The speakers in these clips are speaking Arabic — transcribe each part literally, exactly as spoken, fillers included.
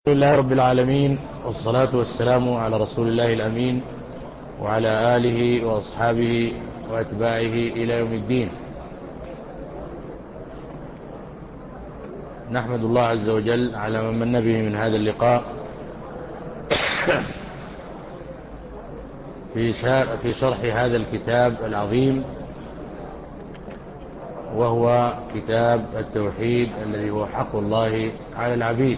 الحمد لله رب العالمين، والصلاة والسلام على رسول الله الأمين وعلى آله وأصحابه وأتباعه إلى يوم الدين. نحمد الله عز وجل على من من به من هذا اللقاء في في شرح هذا الكتاب العظيم، وهو كتاب التوحيد الذي هو حق الله على العبيد.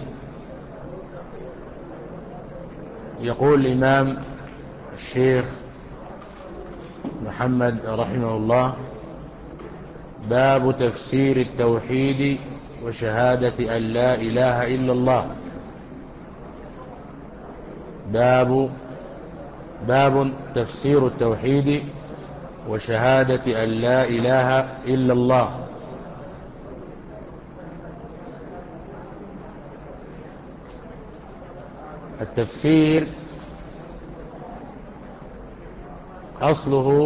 يقول الإمام الشيخ محمد رحمه الله: باب تفسير التوحيد وشهادة أن لا إله إلا الله. باب باب تفسير التوحيد وشهادة أن لا إله إلا الله. التفسير أصله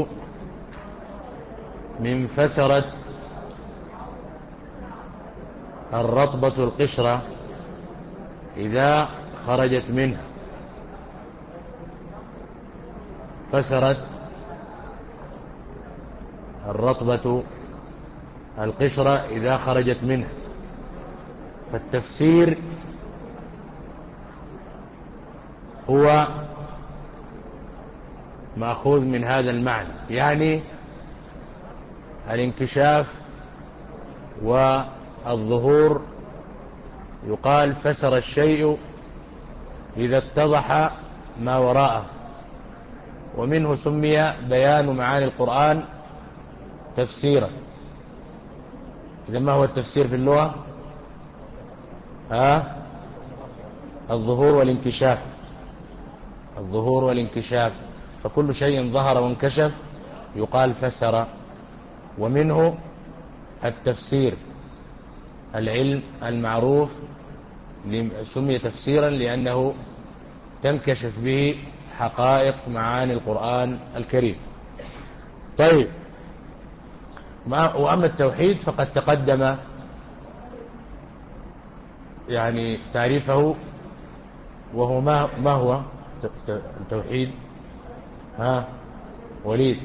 من فسرت الرطبة القشرة إذا خرجت منه، فسرت الرطبة القشرة إذا خرجت منه. فالتفسير هو مأخوذ من هذا المعنى، يعني الانكشاف والظهور. يقال فسر الشيء إذا اتضح ما وراءه، ومنه سمي بيان معاني القرآن تفسيرا. إذا ما هو التفسير في اللغة؟ ها الظهور والانكشاف، الظهور والانكشاف. فكل شيء ظهر وانكشف يقال فسر. ومنه التفسير، العلم المعروف سمي تفسيرا لأنه تنكشف به حقائق معاني القرآن الكريم. طيب، وأما التوحيد فقد تقدم يعني تعريفه، وهو ما, ما هو التوحيد؟ ها وليد؟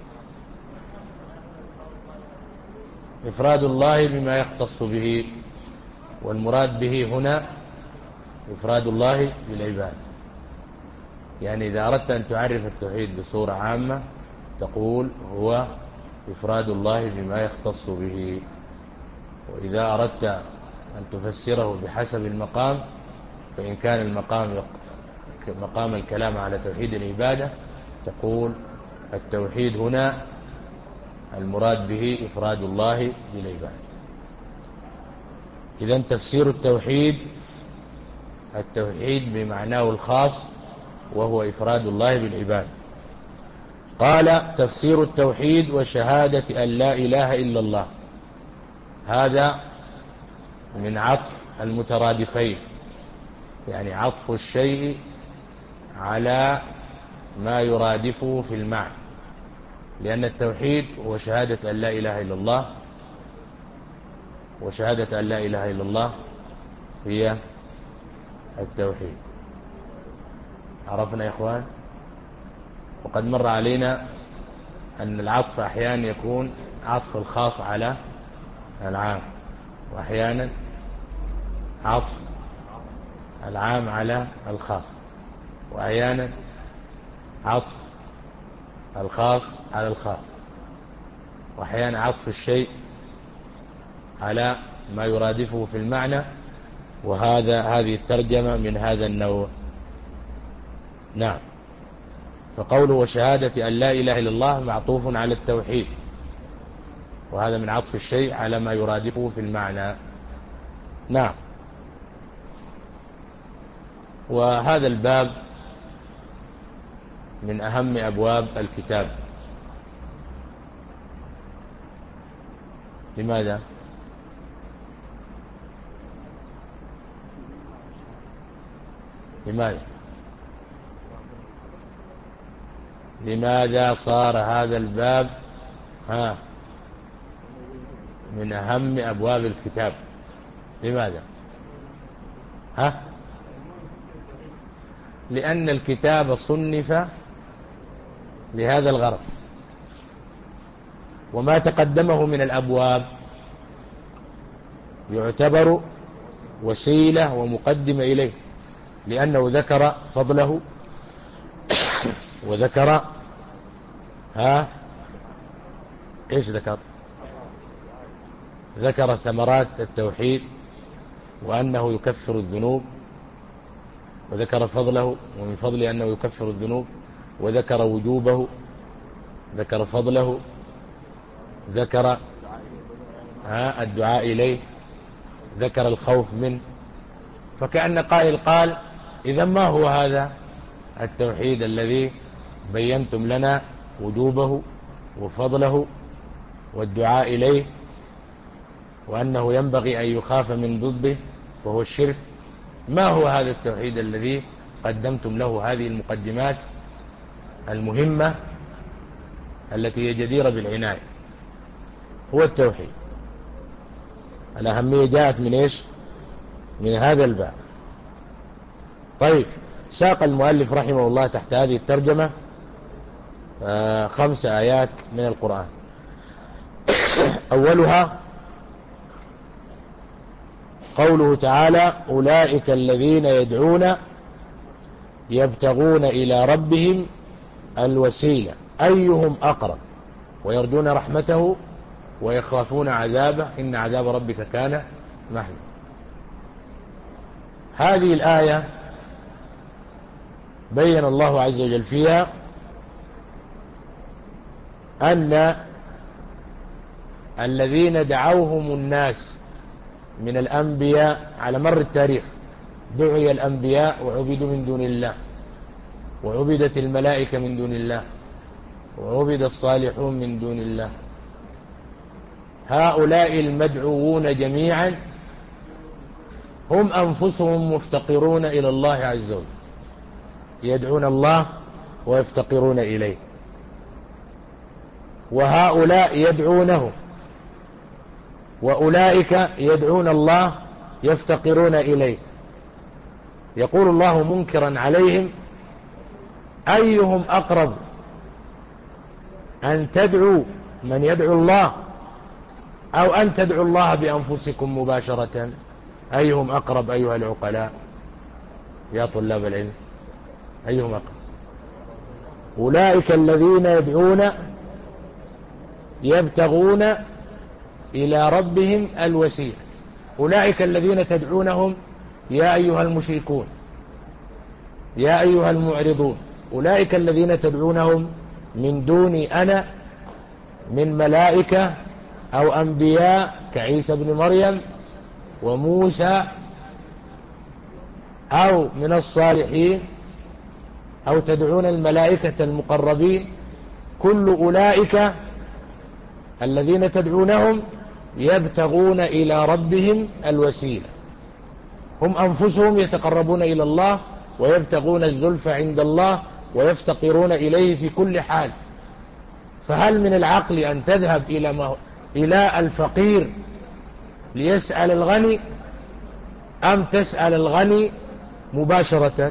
إفراد الله بما يختص به، والمراد به هنا إفراد الله بالعبادة. يعني إذا أردت أن تعرف التوحيد بصورة عامة تقول هو إفراد الله بما يختص به. وإذا أردت أن تفسره بحسب المقام، فإن كان المقام مقام الكلام على توحيد العبادة تقول التوحيد هنا المراد به إفراد الله بالعبادة. إذن تفسير التوحيد التوحيد بمعناه الخاص وهو إفراد الله بالعبادة. قال: تفسير التوحيد وشهادة أن لا إله إلا الله. هذا من عطف المترادفين، يعني عطف الشيء على ما يرادفه في المعنى، لأن التوحيد هو شهادة أن لا إله إلا الله، وشهادة أن لا إله إلا الله هي التوحيد. عرفنا يا إخوان؟ وقد مر علينا أن العطف أحيانا يكون عطف الخاص على العام، وأحيانا عطف العام على الخاص، وأحيانا عطف الخاص على الخاص، وأحيانا عطف الشيء على ما يرادفه في المعنى. وهذا هذه الترجمة من هذا النوع. نعم. فقوله وشهادة أن لا إله إلا الله معطوف على التوحيد، وهذا من عطف الشيء على ما يرادفه في المعنى. نعم. وهذا الباب من أهم أبواب الكتاب. لماذا؟ لماذا؟ لماذا صار هذا الباب ها من أهم أبواب الكتاب؟ لماذا؟ ها لأن الكتاب صنف لهذا الغرض، وما تقدمه من الأبواب يعتبر وسيلة ومقدمة إليه، لأنه ذكر فضله وذكر ها إيش ذكر ذكر ثمرات التوحيد وأنه يكفر الذنوب، وذكر فضله ومن فضله أنه يكفر الذنوب، وذكر وجوبه، ذكر فضله، ذكر ها الدعاء إليه، ذكر الخوف منه. فكأن قائل قال إذا ما هو هذا التوحيد الذي بينتم لنا وجوبه وفضله والدعاء إليه وأنه ينبغي أن يخاف من ضده وهو الشرك؟ ما هو هذا التوحيد الذي قدمتم له هذه المقدمات المهمة التي هي جديرة بالعناية؟ هو التوحيد. الأهمية جاءت من إيش؟ من هذا الباب. طيب، ساق المؤلف رحمه الله تحت هذه الترجمة آه خمس آيات من القرآن. أولها قوله تعالى: أولئك الذين يدعون يبتغون إلى ربهم الوسيلة أيهم أقرب ويرجون رحمته ويخافون عذابه إن عذاب ربك كان محذورا. هذه الآية بين الله عز وجل فيها أن الذين دعوهم الناس من الأنبياء على مر التاريخ، دعي الأنبياء وعبدوا من دون الله، وعبدت الملائكة من دون الله، وعبد الصالحون من دون الله. هؤلاء المدعوون جميعا هم أنفسهم مفتقرون إلى الله عز وجل، يدعون الله ويفتقرون إليه، وهؤلاء يدعونه وأولئك يدعون الله يفتقرون إليه. يقول الله منكرا عليهم: أيهم أقرب أن تدعوا من يدعو الله أو أن تدعوا الله بأنفسكم مباشرة؟ أيهم أقرب أيها العقلاء يا طلاب العلم؟ أيهم أقرب؟ أولئك الذين يدعون يبتغون إلى ربهم الوسيلة. أولئك الذين تدعونهم يا أيها المشركون، يا أيها المعرضون، أولئك الذين تدعونهم من دوني أنا من ملائكة أو أنبياء كعيسى بن مريم وموسى، أو من الصالحين، أو تدعون الملائكة المقربين، كل أولئك الذين تدعونهم يبتغون إلى ربهم الوسيلة، هم أنفسهم يتقربون إلى الله ويبتغون الزلفى عند الله ويفتقرون إليه في كل حال. فهل من العقل أن تذهب إلى, ما إلى الفقير ليسأل الغني، أم تسأل الغني مباشرة؟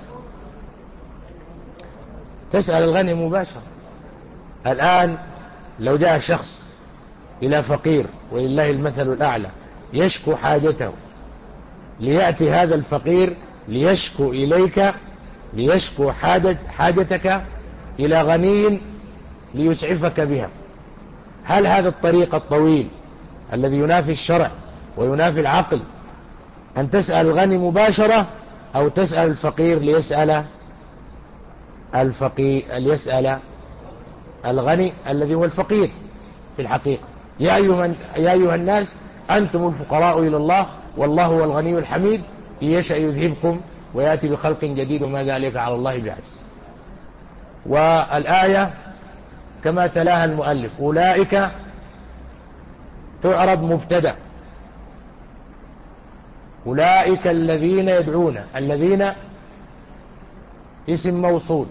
تسأل الغني مباشرة. الآن لو جاء شخص إلى فقير ولله المثل الأعلى يشكو حاجته، ليأتي هذا الفقير ليشكو إليك، ليشكو حاجة حاجتك إلى غني ليسعفك بها، هل هذا الطريق الطويل الذي ينافي الشرع وينافي العقل أن تسأل الغني مباشرة، أو تسأل الفقير ليسأل الفقير ليسأل الغني الذي هو الفقير في الحقيقة؟ يا أيها, يا أيها الناس أنتم الفقراء إلى الله والله هو الغني الحميد، إن يشأ يذهبكم ويأتي بخلق جديد وما ذلك على الله بعزيز. والآية كما تلاها المؤلف: أولئك تعرب مبتدأ، أولئك الذين يدعون، الذين اسم موصول،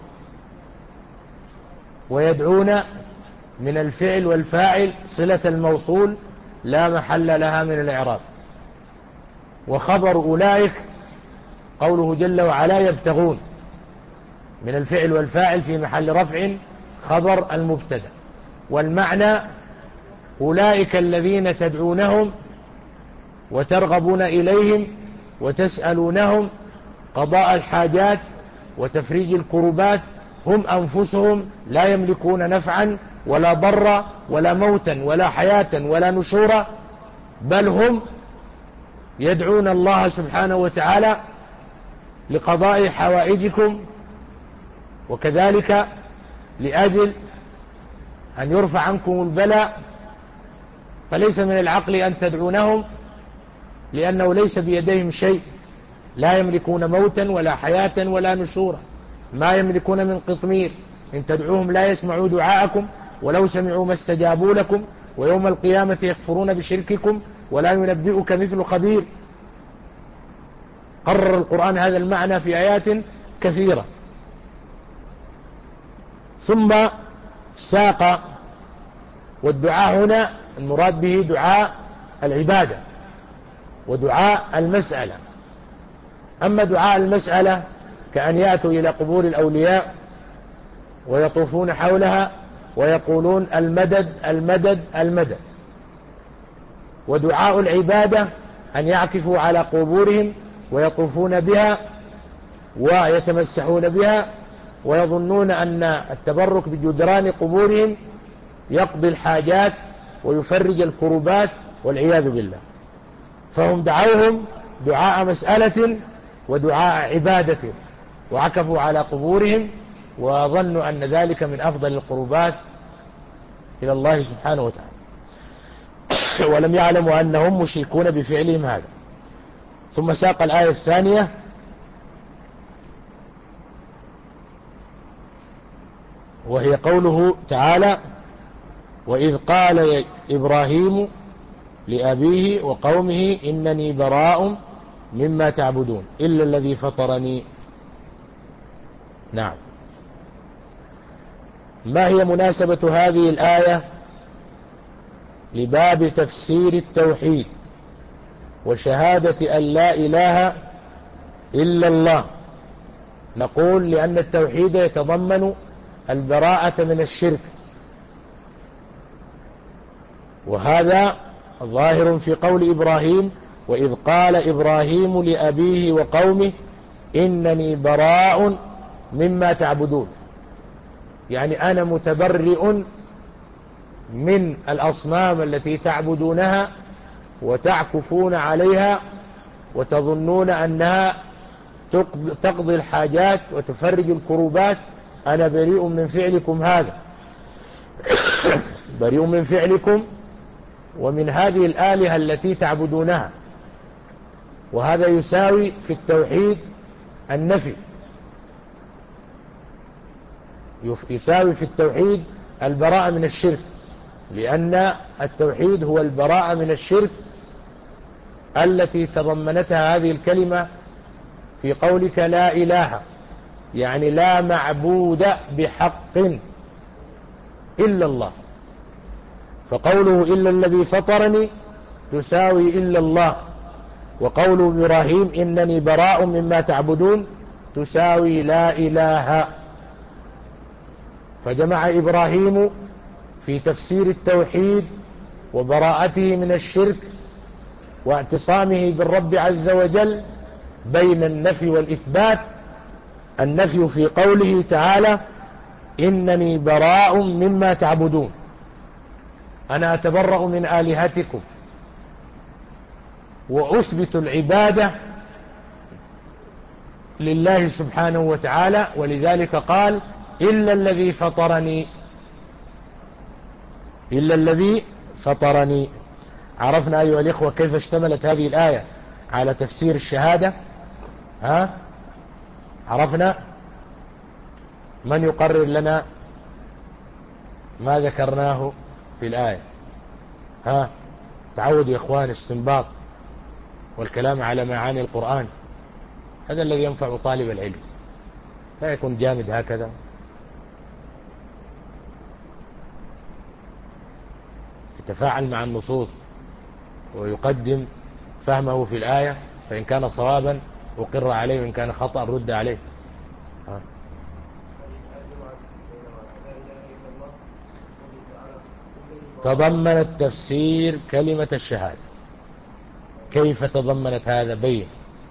ويدعون من الفعل والفاعل صلة الموصول لا محل لها من الإعراب، وخبر أولئك قوله جل وعلا يبتغون، من الفعل والفاعل في محل رفع خبر المبتدأ. والمعنى أولئك الذين تدعونهم وترغبون إليهم وتسألونهم قضاء الحاجات وتفريج الكربات هم أنفسهم لا يملكون نفعا ولا ضرا ولا موتا ولا حياة ولا نشورا، بل هم يدعون الله سبحانه وتعالى لقضاء حوائجكم، وكذلك لأجل أن يرفع عنكم البلاء. فليس من العقل أن تدعونهم، لأنه ليس بيديهم شيء، لا يملكون موتا ولا حياة ولا نشورا، ما يملكون من قطمير، إن تدعوهم لا يسمعوا دعاءكم ولو سمعوا ما استجابوا لكم، ويوم القيامة يكفرون بشرككم ولا ينبئك مثل خبير. قرر القرآن هذا المعنى في آيات كثيرة. ثم ساق، والدعاء هنا المراد به دعاء العبادة ودعاء المسألة. أما دعاء المسألة كأن يأتوا إلى قبور الأولياء ويطوفون حولها ويقولون المدد المدد المدد. ودعاء العبادة أن يعكفوا على قبورهم ويطوفون بها ويتمسحون بها ويظنون أن التبرك بجدران قبورهم يقضي الحاجات ويفرج الكربات والعياذ بالله. فهم دعوهم دعاء مسألة ودعاء عبادة، وعكفوا على قبورهم وظنوا أن ذلك من أفضل القربات إلى الله سبحانه وتعالى، ولم يعلموا أنهم مشركون بفعلهم هذا. ثم ساق الآية الثانية: وهي قوله تعالى: وإذ قال إبراهيم لأبيه وقومه إنني براء مما تعبدون إلا الذي فطرني. نعم. ما هي مناسبة هذه الآية لباب تفسير التوحيد وشهادة أن لا إله إلا الله؟ نقول لأن التوحيد يتضمن البراءة من الشرك، وهذا ظاهر في قول إبراهيم: وإذ قال إبراهيم لأبيه وقومه إنني براء مما تعبدون، يعني أنا متبرئ من الأصنام التي تعبدونها وتعكفون عليها وتظنون أنها تقضي الحاجات وتفرج الكروبات. أنا بريء من فعلكم هذا بريء من فعلكم ومن هذه الآلهة التي تعبدونها. وهذا يساوي في التوحيد النفي، يساوي في التوحيد البراءة من الشرك، لأن التوحيد هو البراءة من الشرك التي تضمنتها هذه الكلمة في قولك لا إله، يعني لا معبود بحق إلا الله. فقوله إلا الذي فطرني تساوي إلا الله، وقول إبراهيم إنني براء مما تعبدون تساوي لا إله. فجمع إبراهيم في تفسير التوحيد وبراءته من الشرك واعتصامه بالرب عز وجل بين النفي والإثبات. النفي في قوله تعالى إنني براء مما تعبدون، أنا أتبرأ من آلهتكم، وأثبت العبادة لله سبحانه وتعالى، ولذلك قال إلا الذي فطرني إلا الذي فطرني. عرفنا أيها الإخوة كيف اشتملت هذه الآية على تفسير الشهادة؟ ها؟ عرفنا؟ من يقرر لنا ما ذكرناه في الآية؟ ها؟ تعودوا يا إخوان استنباط والكلام على معاني القرآن، هذا الذي ينفع طالب العلم، لا يكون جامد هكذا. يتفاعل مع النصوص ويقدم فهمه في الآية، فإن كان صوابا أقر عليه وإن كان خطأ رد عليه. ها. تضمنت تفسير كلمة الشهادة. كيف تضمنت هذا؟ بين.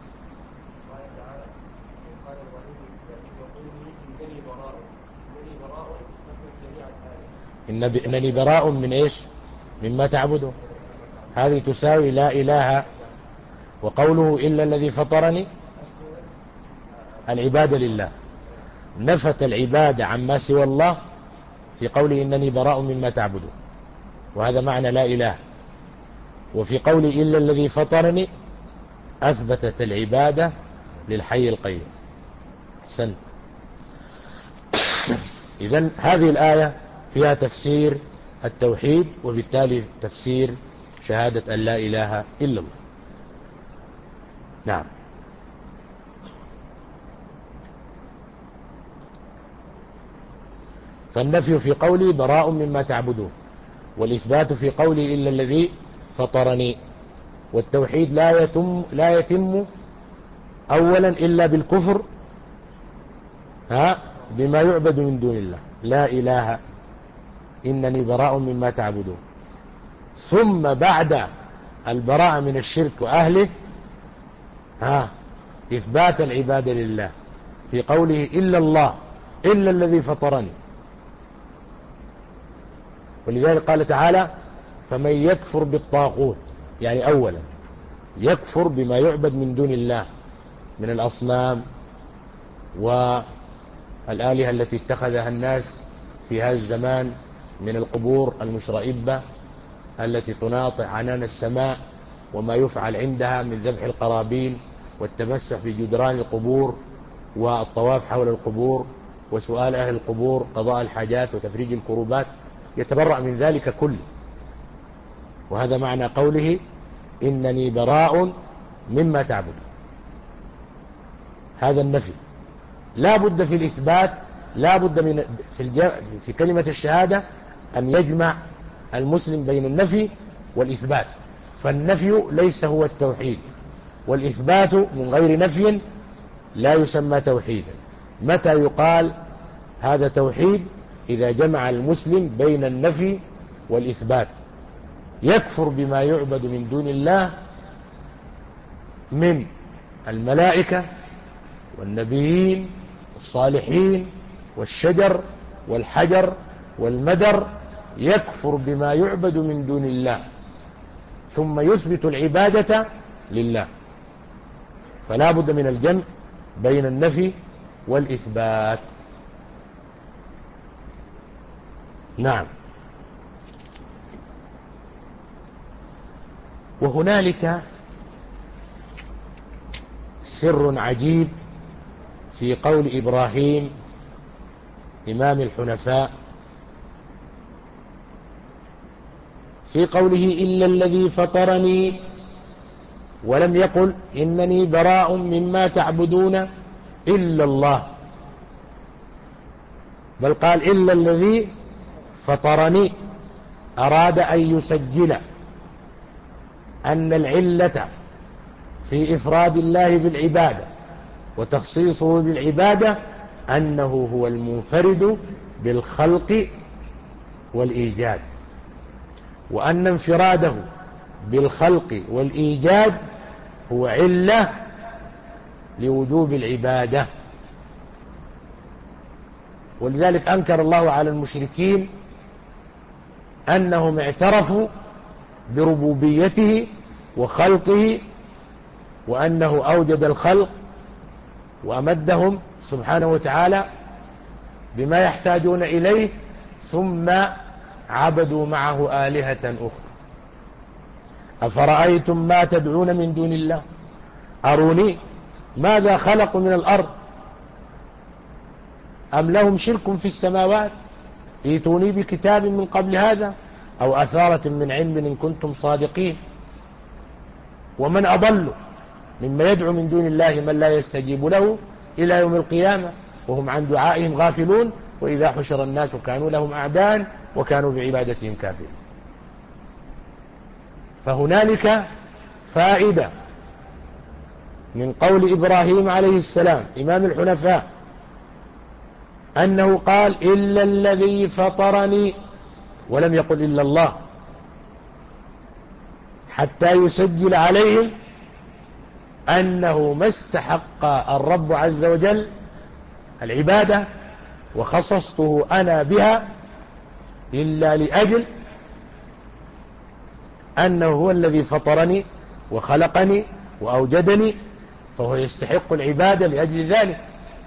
إن إنني براء من إيش؟ مما تعبده. هذه تساوي لا إله. وقوله إلا الذي فطرني العبادة لله، نفت العبادة عما سوى الله في قوله إنني براء مما تعبده، وهذا معنى لا إله. وفي قوله إلا الذي فطرني أثبتت العبادة للحي القيوم. أحسنت. إذن هذه الآية فيها تفسير التوحيد، وبالتالي تفسير شهادة أن لا إله إلا الله. نعم. فالنفي في قوله براء مما تعبدون، والإثبات في قوله إلا الذي فطرني. والتوحيد لا يتم لا يتم أولا إلا بالكفر ها بما يعبد من دون الله، لا إله إنني براء مما تعبدون. ثم بعد البراءة من الشرك وأهله ها إثبات العبادة لله في قوله إلا الله إلا الذي فطرني. ولذلك قال تعالى فمن يكفر بالطاغوت، يعني أولا يكفر بما يعبد من دون الله من الأصنام والآلهة التي اتخذها الناس في هذا الزمان، من القبور المشرئبة التي تناطع عنان السماء، وما يفعل عندها من ذبح القرابين والتمسح بجدران القبور والطواف حول القبور وسؤال أهل القبور قضاء الحاجات وتفريج الكروبات، يتبرأ من ذلك كله. وهذا معنى قوله إنني براء مما تعبد. هذا النفي. لا بد في الإثبات، لا بد من في, في كلمة الشهادة أن يجمع المسلم بين النفي والإثبات. فالنفي ليس هو التوحيد، والإثبات من غير نفي لا يسمى توحيدا. متى يقال هذا توحيد؟ إذا جمع المسلم بين النفي والإثبات. يكفر بما يعبد من دون الله من الملائكة والنبيين والصالحين والشجر والحجر والمدر، يكفر بما يعبد من دون الله، ثم يثبت العبادة لله. فلا بد من الجمع بين النفي والإثبات. نعم. وهنالك سر عجيب في قول إبراهيم إمام الحنفاء في قوله إلا الذي فطرني، ولم يقل إنني براء مما تعبدون إلا الله، بل قال إلا الذي فطرني. أراد أن يسجل أن العلة في إفراد الله بالعبادة وتخصيصه بالعبادة أنه هو المنفرد بالخلق والإيجاد، وأن انفراده بالخلق والإيجاد هو علة لوجوب العبادة. ولذلك أنكر الله على المشركين أنهم اعترفوا بربوبيته وخلقه، وأنه أوجد الخلق وأمدهم سبحانه وتعالى بما يحتاجون إليه، ثم عبدوا معه آلهة أخرى. أفرأيتم ما تدعون من دون الله أروني ماذا خلقوا من الأرض أم لهم شرك في السماوات ائتوني بكتاب من قبل هذا أو أثارة من علم إن كنتم صادقين. ومن أضل مما يدعو من دون الله من لا يستجيب له إلى يوم القيامة وهم عن دعائهم غافلون وإذا حشر الناس كانوا لهم أعداء وكانوا بعبادتهم كافرين. فهنالك فائدة من قول إبراهيم عليه السلام إمام الحنفاء أنه قال إلا الذي فطرني، ولم يقل إلا الله، حتى يسجل عليهم أنه ما استحق الرب عز وجل العبادة وخصصته أنا بها إلا لأجل أنه هو الذي فطرني وخلقني وأوجدني، فهو يستحق العبادة لأجل ذلك.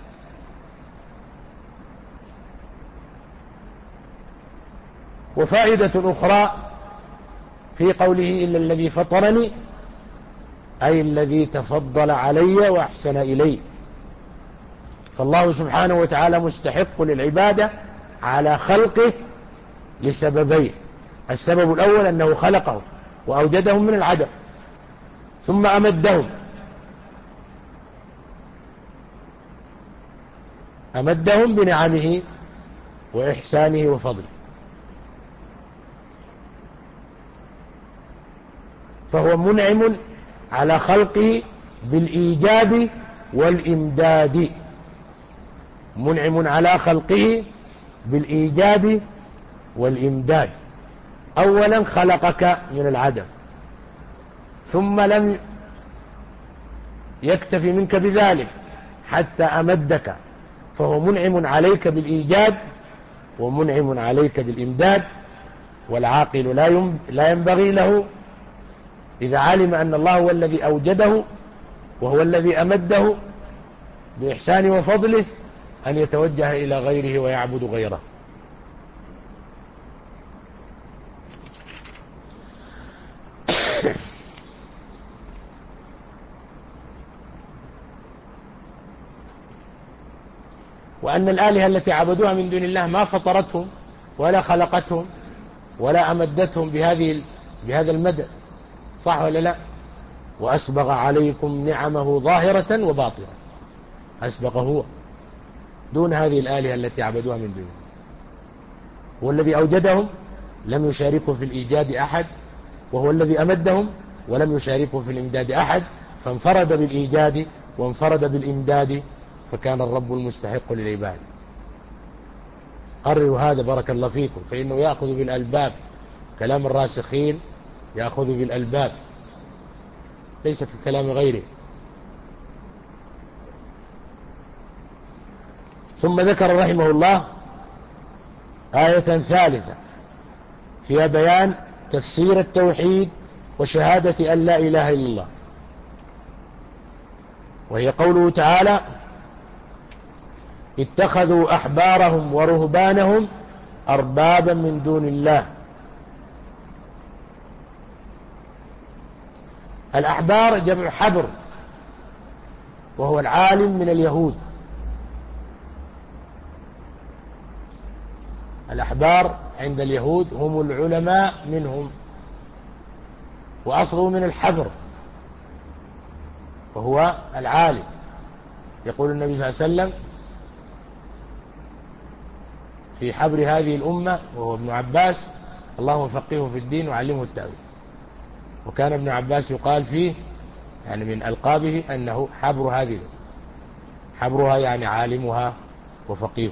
وفائدة أخرى في قوله إلا الذي فطرني، أي الذي تفضل علي وأحسن إلي. فالله سبحانه وتعالى مستحق للعبادة على خلقه لسببين: السبب الأول أنه خلقهم وأوجدهم من العدم، ثم أمدهم أمدهم بنعمه وإحسانه وفضله، فهو منعم على خلقه بالإيجاد والإمداد، منعم على خلقه بالإيجاد والإمداد. أولا خلقك من العدم، ثم لم يكتفي منك بذلك حتى أمدك، فهو منعم عليك بالإيجاد ومنعم عليك بالإمداد. والعاقل لا ينبغي له إذا علم أن الله هو الذي أوجده وهو الذي أمده بإحسانه وفضله أن يتوجه إلى غيره ويعبد غيره. وأن الآلهة التي عبدوها من دون الله ما فطرتهم ولا خلقتهم ولا أمدتهم بهذه بهذا المدى، صح ولا لا؟ وأسبغ عليكم نعمه ظاهرة وباطنة، أسبغ هو دون هذه الآلهة التي عبدوها من دونه. هو الذي أوجدهم، لم يشاركوا في الإيجاد أحد، وهو الذي أمدهم ولم يشاركوا في الإمداد أحد، فانفرد بالإيجاد وانفرد بالإمداد، فكان الرب المستحق للعبادة. قرروا هذا بارك الله فيكم، فإنه يأخذ بالألباب، كلام الراسخين يأخذ بالألباب ليس ككلام غيره. ثم ذكر رحمه الله آية ثالثة فيها بيان تفسير التوحيد وشهادة أن لا إله إلا الله، وهي قوله تعالى: اتخذوا أحبارهم ورهبانهم أربابا من دون الله. الأحبار جمع حبر، وهو العالم من اليهود. الأحبار عند اليهود هم العلماء منهم، وأصله من الحبر وهو العالم. يقول النبي صلى الله عليه وسلم في حبر هذه الأمة وهو ابن عباس: اللهم فقهه في الدين وعلمه التأويل. وكان ابن عباس يقال فيه يعني من ألقابه أنه حبر هذه الأمة، حبرها يعني عالمها وفقيهها.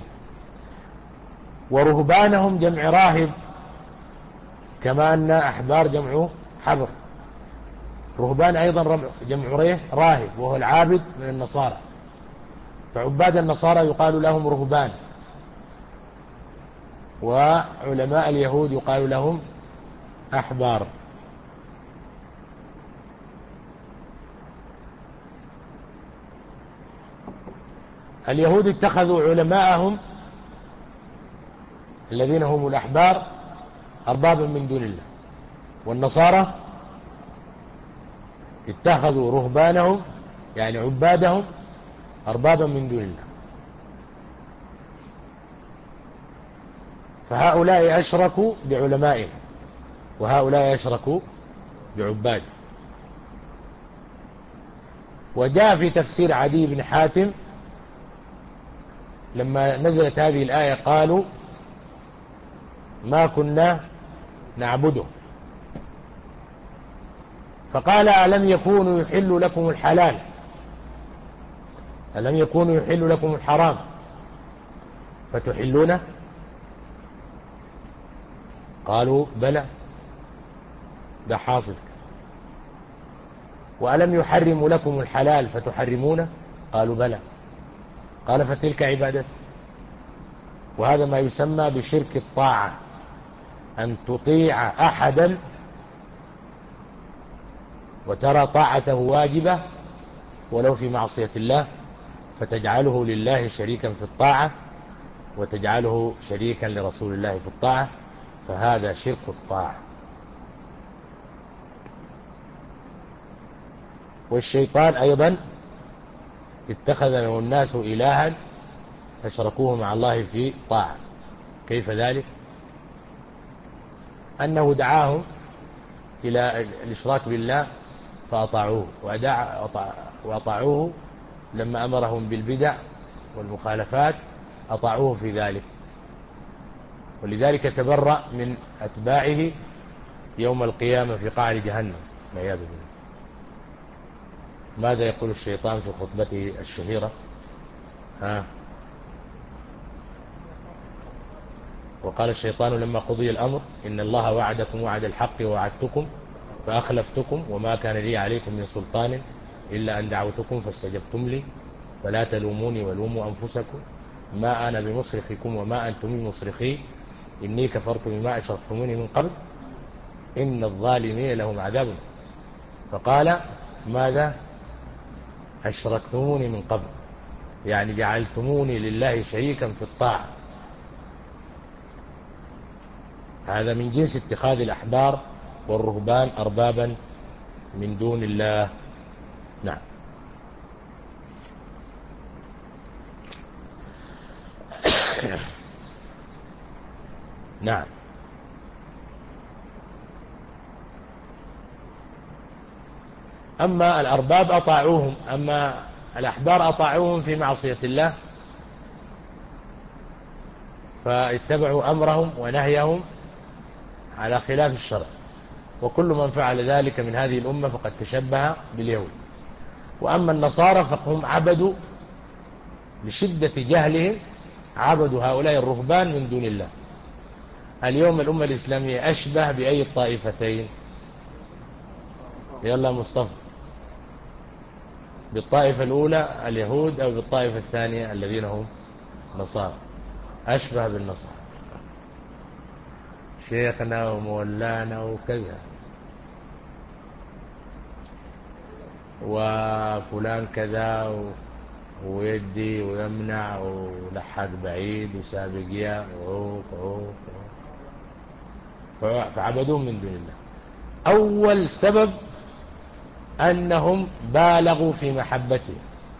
ورهبانهم جمع راهب، كما أن أحبار جمع حبر. رهبان أيضا جمع ريه راهب، وهو العابد من النصارى، فعباد النصارى يقال لهم رهبان، وعلماء اليهود يقال لهم أحبار. اليهود اتخذوا علماءهم الذين هم الأحبار أربابا من دون الله، والنصارى اتخذوا رهبانهم يعني عبادهم أربابا من دون الله. فهؤلاء أشركوا بعلمائهم، وهؤلاء أشركوا بعباده. وجاء في تفسير عدي بن حاتم لما نزلت هذه الآية قالوا: ما كنا نعبده، فقال: ألم يكونوا يحل لكم الحلال، ألم يكونوا يحل لكم الحرام فتحلونه؟ قالوا: بلى، ده حاصل. وألم يحرم لكم الحلال فتحرمونه؟ قالوا بلى. قال فتلك عبادته. وهذا ما يسمى بشرك الطاعة، أن تطيع أحدا وترى طاعته واجبة ولو في معصية الله، فتجعله لله شريكا في الطاعة وتجعله شريكا لرسول الله في الطاعة، فهذا شرك الطاعة. والشيطان أيضا اتخذ له الناس إلها أشركوه مع الله في طاعة. كيف ذلك؟ أنه دعاهم إلى الإشراك بالله فأطاعوه، وأطاعوه لما أمرهم بالبدع والمخالفات أطاعوه في ذلك، ولذلك تبرأ من أتباعه يوم القيامة في قعر جهنم والعياذ بالله. ماذا يقول الشيطان في خطبته الشهيرة؟ ها وقال الشيطان لما قضي الأمر إن الله وعدكم وعد الحق ووعدتكم فأخلفتكم وما كان لي عليكم من سلطان إلا أن دعوتكم فاستجبتم لي فلا تلوموني ولوموا أنفسكم ما أنا بمصرخكم وما أنتم بمصرخي إني كفرت بما أشركتموني من قبل إن الظالمين لهم عذاب. فقال ماذا؟ أشركتموني من قبل، يعني جعلتموني لله شريكا في الطاعة. هذا من جنس اتخاذ الأحبار والرهبان أربابا من دون الله. نعم. نعم. أما الأرباب أطاعوهم، أما الأحبار أطاعوهم في معصية الله فاتبعوا أمرهم ونهيهم على خلاف الشرع، وكل من فعل ذلك من هذه الأمة فقد تشبه باليهود. وأما النصارى فهم عبدوا لشدة جهلهم، عبدوا هؤلاء الرهبان من دون الله. اليوم الأمة الإسلامية أشبه بأي الطائفتين؟ يلا مصطفى، بالطائفة الأولى اليهود أو بالطائفة الثانية الذين هم نصارى؟ أشبه بالنصارى، شيخنا ومولانا وكذا وفلان كذا ويدي ويمنع ولحق بعيد وسابقية فعبدون من دون الله. أول سبب أنهم بالغوا في محبته.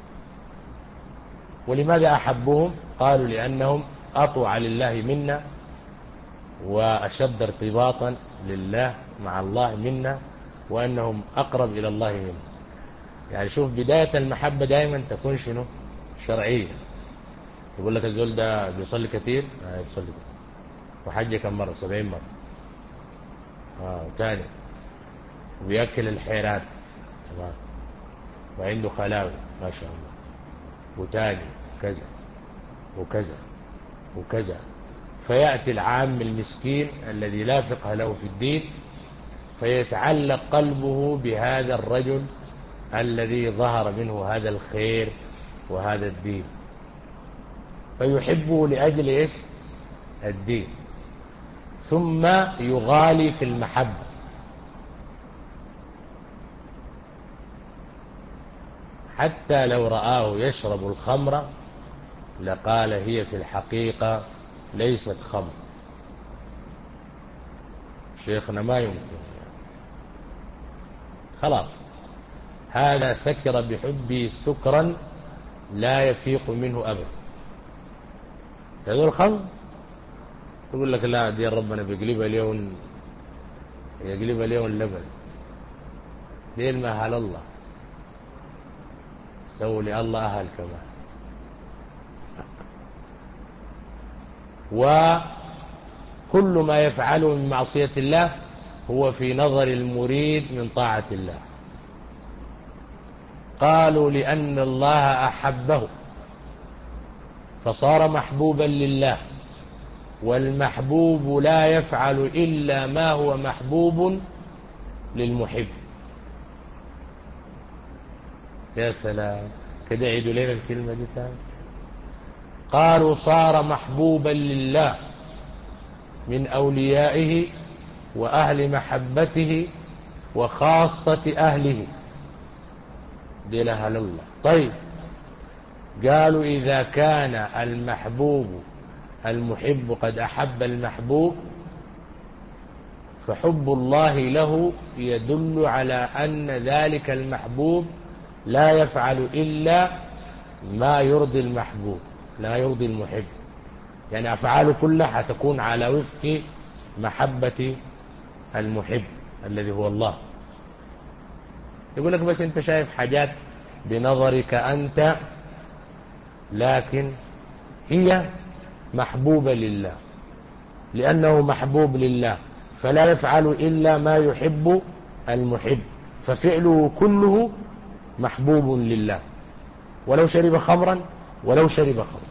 ولماذا أحبوهم؟ قالوا لأنهم أطوع لله منا وأشد ارتباطا لله مع الله منا، وأنهم أقرب إلى الله منا. يعني شوف، بداية المحبة دائما تكون شنو؟ شرعية. يقول لك الزول ده بيصلي كثير، آه بيصلي كثير، وحج كم مرة؟ سبعين مرة. آه وتاني وبيأكل الحيران، تمام، وعنده خلاوي ما شاء الله، وتاني كذا وكذا وكذا. فيأتي العام المسكين الذي لا فقه له في الدين فيتعلق قلبه بهذا الرجل الذي ظهر منه هذا الخير وهذا الدين، فيحبه لأجل إيش؟ الدين. ثم يغالي في المحبة، حتى لو رآه يشرب الخمر لقال هي في الحقيقة ليست خمر. شيخنا ما يمكن يعني. خلاص، هذا سكر بحبه سكرا لا يفيق منه أبدا. هذول الخمر يقول لك لا، دي ربنا بيقلبها اليوم، يقلبها اليوم اللبن، دي المهل الله، سووا لي الله أهل كمان. وكل ما يفعله من معصية الله هو في نظر المريد من طاعة الله. قالوا لأن الله أحبه فصار محبوبا لله، والمحبوب لا يفعل إلا ما هو محبوب للمحب. يا سلام، كده عيدوا لنا الكلمة دي تاني. قالوا صار محبوبا لله من أوليائه وأهل محبته وخاصة أهله. دي لها لولا. طيب، قالوا إذا كان المحبوب المحب قد أحب المحبوب فحب الله له يدل على أن ذلك المحبوب لا يفعل إلا ما يرضي المحبوب لا يرضي المحب، يعني أفعاله كلها تكون على وفق محبة المحب الذي هو الله. يقول لك بس أنت شايف حاجات بنظرك أنت، لكن هي محبوبة لله، لأنه محبوب لله فلا يفعل إلا ما يحب المحب، ففعله كله محبوب لله، ولو شرب خمرا ولو شرب خمرا،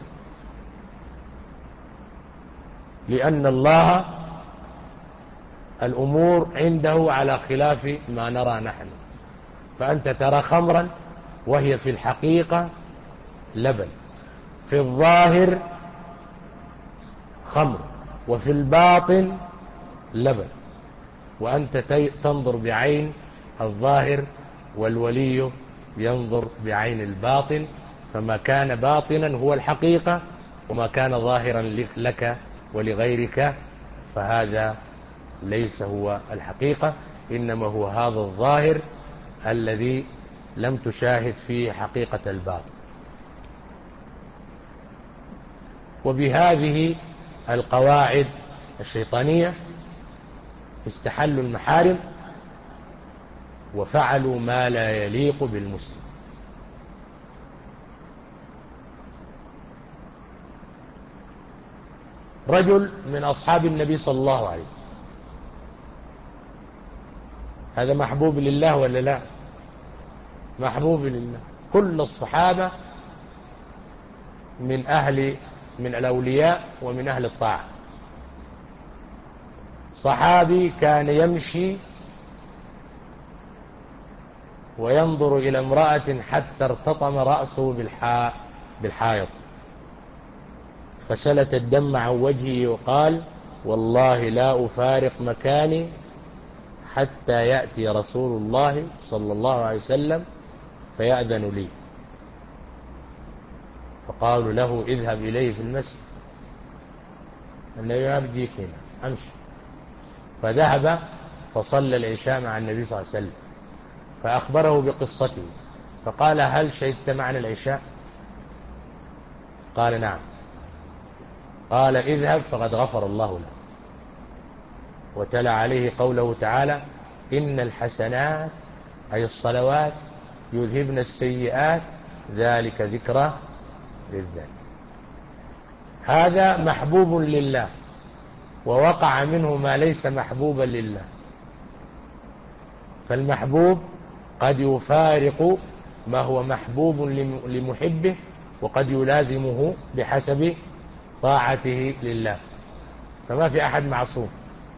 لأن الله الأمور عنده على خلاف ما نرى نحن. فأنت ترى خمرا وهي في الحقيقة لبن، في الظاهر خمر وفي الباطن لبن، وأنت تنظر بعين الظاهر والولي ينظر بعين الباطن، فما كان باطنا هو الحقيقة، وما كان ظاهرا لك ولغيرك فهذا ليس هو الحقيقة، إنما هو هذا الظاهر الذي لم تشاهد فيه حقيقة الباطن. وبهذه القواعد الشيطانية استحلوا المحارم وفعلوا ما لا يليق بالمسلم. رجل من أصحاب النبي صلى الله عليه وسلم، هذا محبوب لله ولا لا؟ محبوب لله. كل الصحابة من أهل من الأولياء ومن أهل الطاعة. صحابي كان يمشي وينظر إلى امرأة حتى ارتطم رأسه بالحا بالحائط، فسلت الدم عن وجهه وقال: والله لا أفارق مكاني حتى يأتي رسول الله صلى الله عليه وسلم فيأذن لي. فقالوا له: اذهب إليه في المسجد، النبي ما بيجيك هنا، أمشي. فذهب فصلى العشاء مع النبي صلى الله عليه وسلم، فأخبره بقصته، فقال: هل شهدت معنا العشاء؟ قال: نعم. قال: اذهب فقد غفر الله لك. وتلا عليه قوله تعالى: إن الحسنات أي الصلوات يذهبن السيئات ذلك ذكرى للذاكرين. هذا محبوب لله، ووقع منه ما ليس محبوبا لله. فالمحبوب قد يفارق ما هو محبوب لمحبه، وقد يلازمه بحسب طاعته لله، فما في أحد معصوم.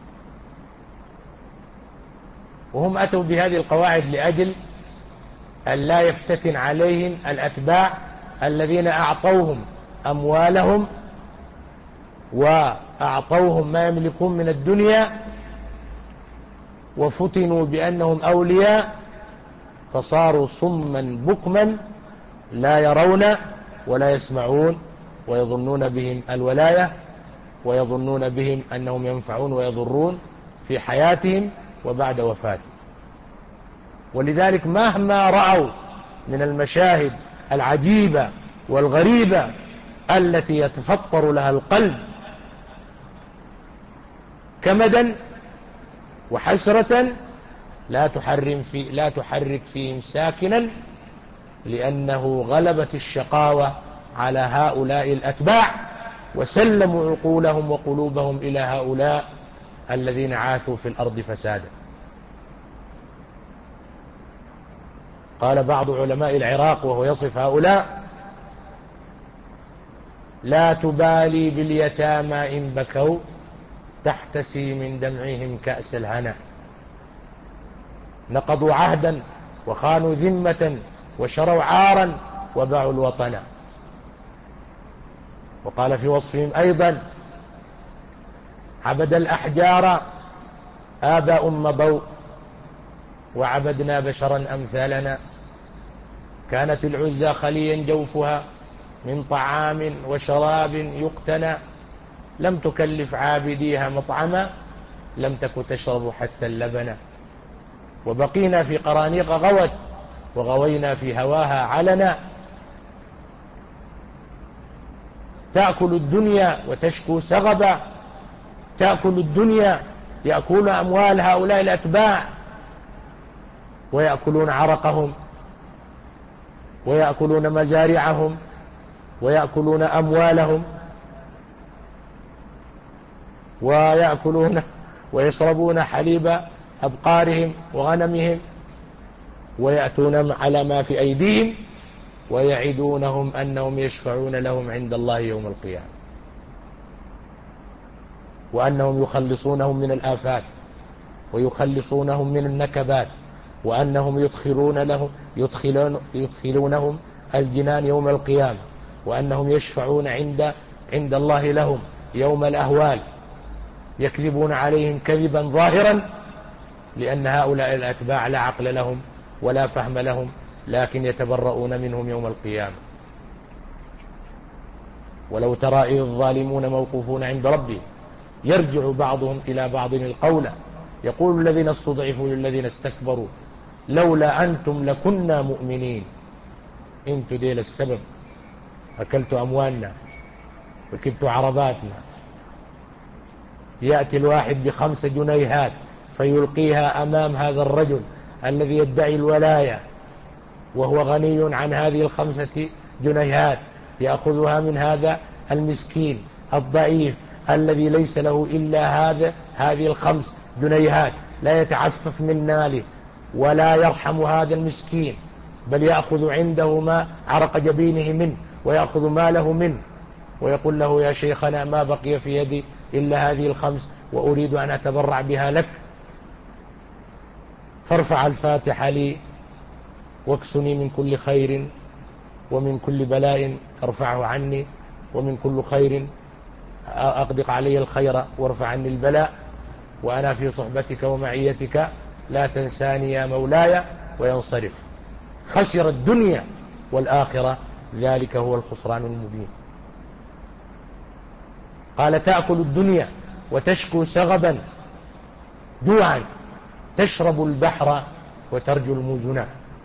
وهم أتوا بهذه القواعد لأجل أن لا يفتتن عليهم الأتباع الذين أعطوهم أموالهم وأعطوهم ما يملكون من الدنيا، وفتنوا بأنهم أولياء، فصاروا صما بكما لا يرون ولا يسمعون، ويظنون بهم الولاية، ويظنون بهم أنهم ينفعون ويضرون في حياتهم وبعد وفاتهم. ولذلك مهما رأوا من المشاهد العجيبة والغريبة التي يتفطر لها القلب كمدا وحسرة، لا تحرم في لا تحرك فيهم ساكنا، لأنه غلبت الشقاوة على هؤلاء الأتباع، وسلموا عقولهم وقلوبهم إلى هؤلاء الذين عاثوا في الأرض فسادا. قال بعض علماء العراق وهو يصف هؤلاء: لا تبالي باليتامى إن بكوا تحتسي من دمعهم كأس الهنا، نقضوا عهدا وخانوا ذمة وشروا عارا وباعوا الوطن. وقال في وصفهم أيضا: عبد الأحجار آباء مضوا وعبدنا بشرا أمثالنا. كانت العزى خليا جوفها من طعام وشراب يقتنى، لم تكلف عابديها مطعما، لم تك تشرب حتى اللبن. وبقينا في قرانيق غوت وغوينا في هواها علنا. تأكل الدنيا وتشكو سغبا، تأكل الدنيا، يأكلون أموال هؤلاء الأتباع ويأكلون عرقهم ويأكلون مزارعهم ويأكلون أموالهم ويأكلون ويشربون حليب أبقارهم وغنمهم، ويأتون على ما في أيديهم ويعدونهم أنهم يشفعون لهم عند الله يوم القيامة، وأنهم يخلصونهم من الآفات ويخلصونهم من النكبات، وأنهم يدخلون لهم يدخلون يدخلونهم الجنان يوم القيامة، وأنهم يشفعون عند عند الله لهم يوم الأهوال. يكذبون عليهم كذبا ظاهرا، لأن هؤلاء الأتباع لا عقل لهم ولا فهم لهم، لكن يتبرؤون منهم يوم القيامة. ولو ترى إذ الظالمون موقوفون عند ربهم يرجع بعضهم إلى بعض القول يقول الذين استضعفوا للذين استكبروا لولا أنتم لكنا مؤمنين. انتوا ديل السبب، أكلتوا أموالنا ركبتوا عرباتنا. يأتي الواحد بخمس جنيهات فيلقيها أمام هذا الرجل الذي يدعي الولاية وهو غني عن هذه الخمسة جنيهات، يأخذها من هذا المسكين الضعيف الذي ليس له إلا هذا هذه الخمس جنيهات، لا يتعفف من ماله ولا يرحم هذا المسكين، بل يأخذ عنده ما عرق جبينه منه ويأخذ ماله منه، ويقول له: يا شيخنا ما بقي في يدي إلا هذه الخمس وأريد أن أتبرع بها لك، فارفع الفاتحة لي واكسني من كل خير ومن كل بلاء ارفعه عني، ومن كل خير أقدق علي الخير وارفع عني البلاء، وأنا في صحبتك ومعيتك لا تنساني يا مولاي، وينصرف. خسر الدنيا والآخرة، ذلك هو الخسران المبين. قال: تأكل الدنيا وتشكو سغبا جوعا، تشرب البحر وترجو المزنا.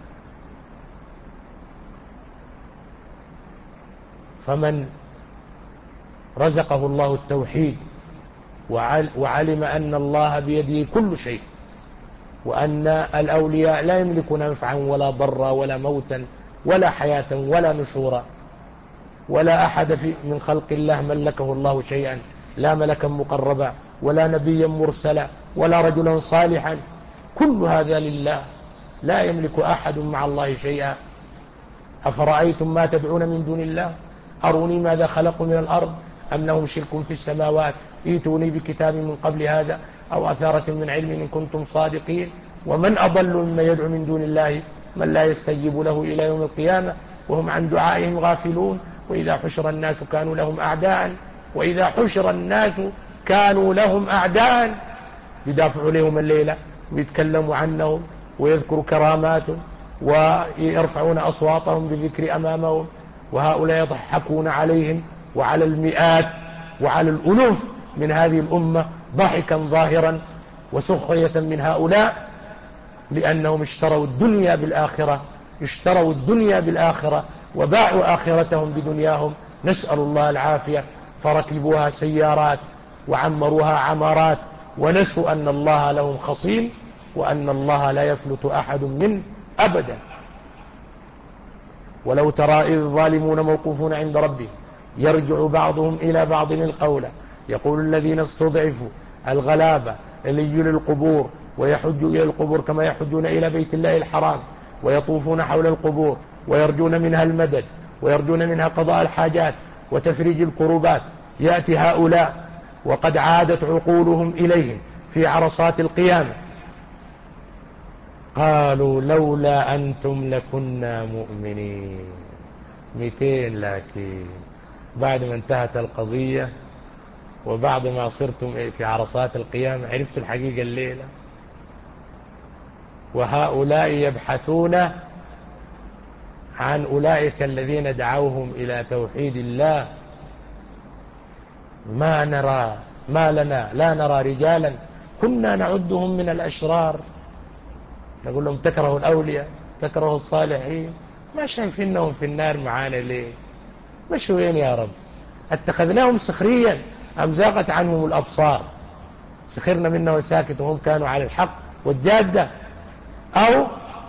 فمن رزقه الله التوحيد وعلم أن الله بيده كل شيء، وأن الأولياء لا يملكون نفعا ولا ضرا ولا موتا ولا حياة ولا نشورا، ولا أحد في من خلق الله ملكه الله شيئا، لا ملكا مقربا ولا نبيا مرسلا ولا رجلا صالحا، كل هذا لله، لا يملك أحد مع الله شيئا. أفرأيتم ما تدعون من دون الله أروني ماذا خلقوا من الأرض أم لهم شرك في السماوات ائتوني بكتاب من قبل هذا أو أثارة من علم إن كنتم صادقين. ومن أضل مما يدعو من دون الله من لا يستجيب له إلى يوم القيامة وهم عن دعائهم غافلون. وإذا حشر الناس كانوا لهم أعداء وإذا حشر الناس كانوا لهم أعداء، يدافعوا لهم الليلة ويتكلموا عنهم ويذكروا كراماتهم ويرفعون أصواتهم بالذكر أمامهم، وهؤلاء يضحكون عليهم وعلى المئات وعلى الألوف من هذه الأمة ضحكا ظاهرا وسخرية من هؤلاء، لأنهم اشتروا الدنيا بالآخرة، اشتروا الدنيا بالآخرة وباعوا آخرتهم بدنياهم، نسأل الله العافية. فركبوها سيارات وعمروها عمارات ونسوا أن الله لهم خصيم وأن الله لا يفلت أحد منه أبدا. ولو ترى إذ الظالمون موقوفون عند ربهم يرجع بعضهم إلى بعض القول يقول الذين استضعفوا الغلابة اللي يجوا للقبور ويحجوا إلى القبور كما يحجون إلى بيت الله الحرام ويطوفون حول القبور ويرجون منها المدد ويرجون منها قضاء الحاجات وتفريج الكروبات، يأتي هؤلاء وقد عادت عقولهم إليهم في عرصات القيامة قالوا لولا أنتم لكنا مؤمنين. مئتين لكن بعد ما انتهت القضية وبعد ما صرتم في عرصات القيامة عرفتوا الحقيقة الليلة. وهؤلاء يبحثون عن أولئك الذين دعوهم إلى توحيد الله. ما نرى ما لنا لا نرى رجالا كنا نعدهم من الأشرار. نقول لهم تكرهوا الأولياء تكرهوا الصالحين، ما شايفينهم في النار معانا ليه؟ مشوا وين يا رب؟ اتخذناهم سخريا أم زاغت عنهم الأبصار؟ سخرنا منهم ساكت وهم كانوا على الحق والجادة، أو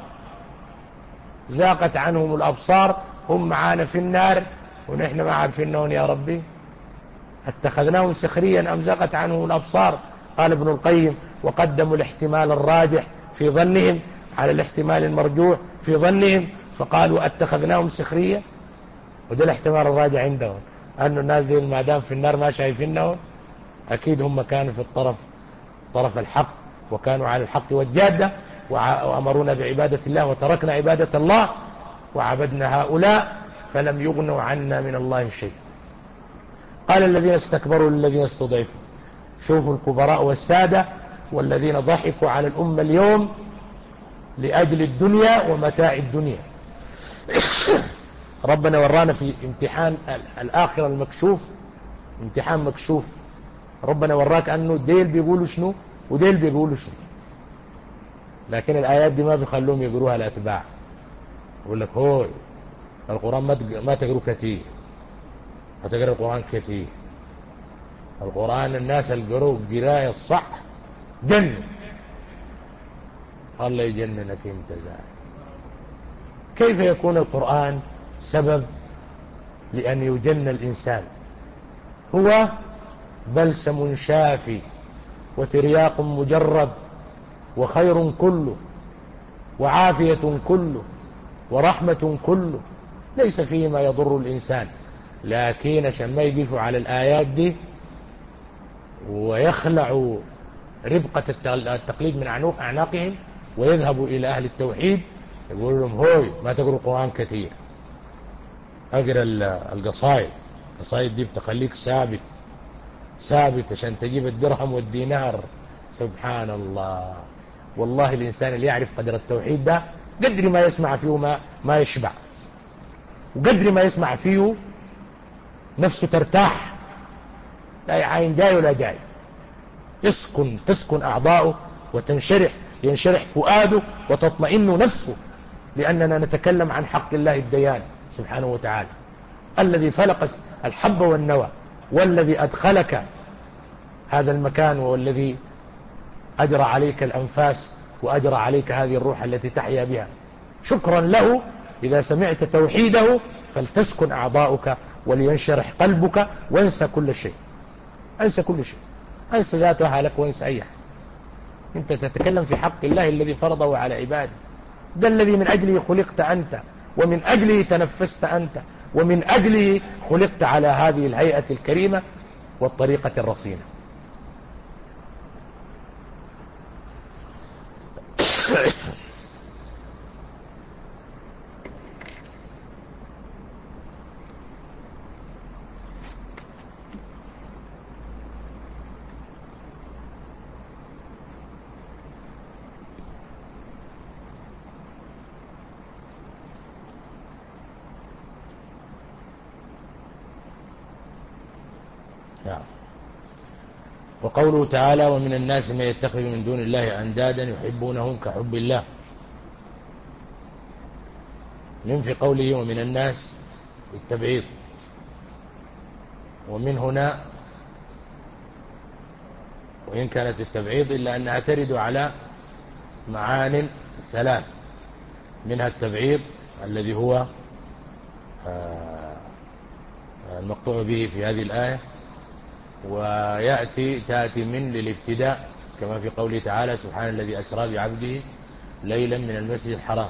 زاغت عنهم الأبصار هم معانا في النار ونحن ما عارفينهم يا ربي؟ اتخذناهم سخريا أم زاغت عنهم الأبصار. قال ابن القيم وقدموا الاحتمال الراجح في ظنهم على الاحتمال المرجوح في ظنهم، فقالوا اتخذناهم سخريا، وده الاحتمال الراجح عندهم أن الناس دي ما دام في النار ما شايفينهم أكيد هم كانوا في الطرف طرف الحق وكانوا على الحق والجادة وأمرونا بعبادة الله وتركنا عبادة الله وعبدنا هؤلاء فلم يغنوا عنا من الله شيء. قال الذين استكبروا للذين استضعفوا، شوفوا الكبراء والسادة والذين ضحكوا على الأمة اليوم لأجل الدنيا ومتاع الدنيا. ربنا ورانا في امتحان الآخرة المكشوف، امتحان مكشوف. ربنا وراك أنه ديل بيقولوا شنو وديل بيقولوا شنو، لكن الآيات دي ما بيخلوهم يقروها الأتباع. يقول لك هو القرآن ما تقروا كتير، هتقرأ القرآن كتير. القرآن الناس اللي قروا القراية الصح جنوا، الله يجننك انت زاد. كيف يكون القرآن سبب لأن يجن الإنسان؟ هو بلسم شافي وترياق مجرب وخير كله وعافية كله ورحمة كله، ليس فيه ما يضر الإنسان. لكن عشان ما يقفوا على الآيات دي ويخلعوا ربقة التقليد من أعناقهم ويذهبوا إلى أهل التوحيد يقول لهم هوي ما تقروا القرآن كثير، أقرأ القصائد. القصائد دي بتخليك ثابت ثابت عشان تجيب الدرهم والدينار. سبحان الله. والله الإنسان اللي يعرف قدر التوحيد ده قدر ما يسمع فيه ما, ما يشبع، وقدر ما يسمع فيه نفسه ترتاح، لا عين جاي ولا جاي، يسكن تسكن أعضاؤه وتنشرح ينشرح فؤاده وتطمئن نفسه، لأننا نتكلم عن حق الله الديان سبحانه وتعالى الذي فلق الحب والنوى، والذي أدخلك هذا المكان، والذي أجرى عليك الأنفاس وأجرى عليك هذه الروح التي تحيا بها. شكرا له إذا سمعت توحيده فلتسكن أعضاؤك ولينشرح قلبك وانسى كل شيء، انسى كل شيء، انسى ذاته حالك وانسى أي حاجة. انت تتكلم في حق الله الذي فرضه على عباده، ده الذي من أجله خلقت أنت، ومن أجله تنفست أنت، ومن أجله خلقت على هذه الهيئة الكريمة والطريقة الرصينة. وقوله تعالى ومن الناس من يتخذ من دون الله أندادا يحبونهم كحب الله. من في قوله ومن الناس التبعيض، ومن هنا وإن كانت التبعيض إلا أنها ترد على معان ثلاث، منها التبعيض الذي هو المقطوع به في هذه الآية، ويأتي تأتي من للابتداء كما في قوله تعالى سبحان الذي أسرى بعبده ليلا من المسجد الحرام،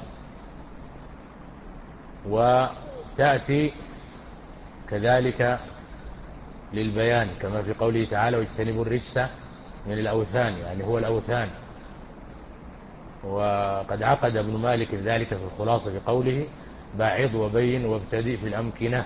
وتأتي كذلك للبيان كما في قوله تعالى واجتنبوا الرجس من الأوثان، يعني هو الأوثان. وقد عقد ابن مالك ذلك في الخلاصة بقوله باعض وبين وابتدئ في الأمكنة،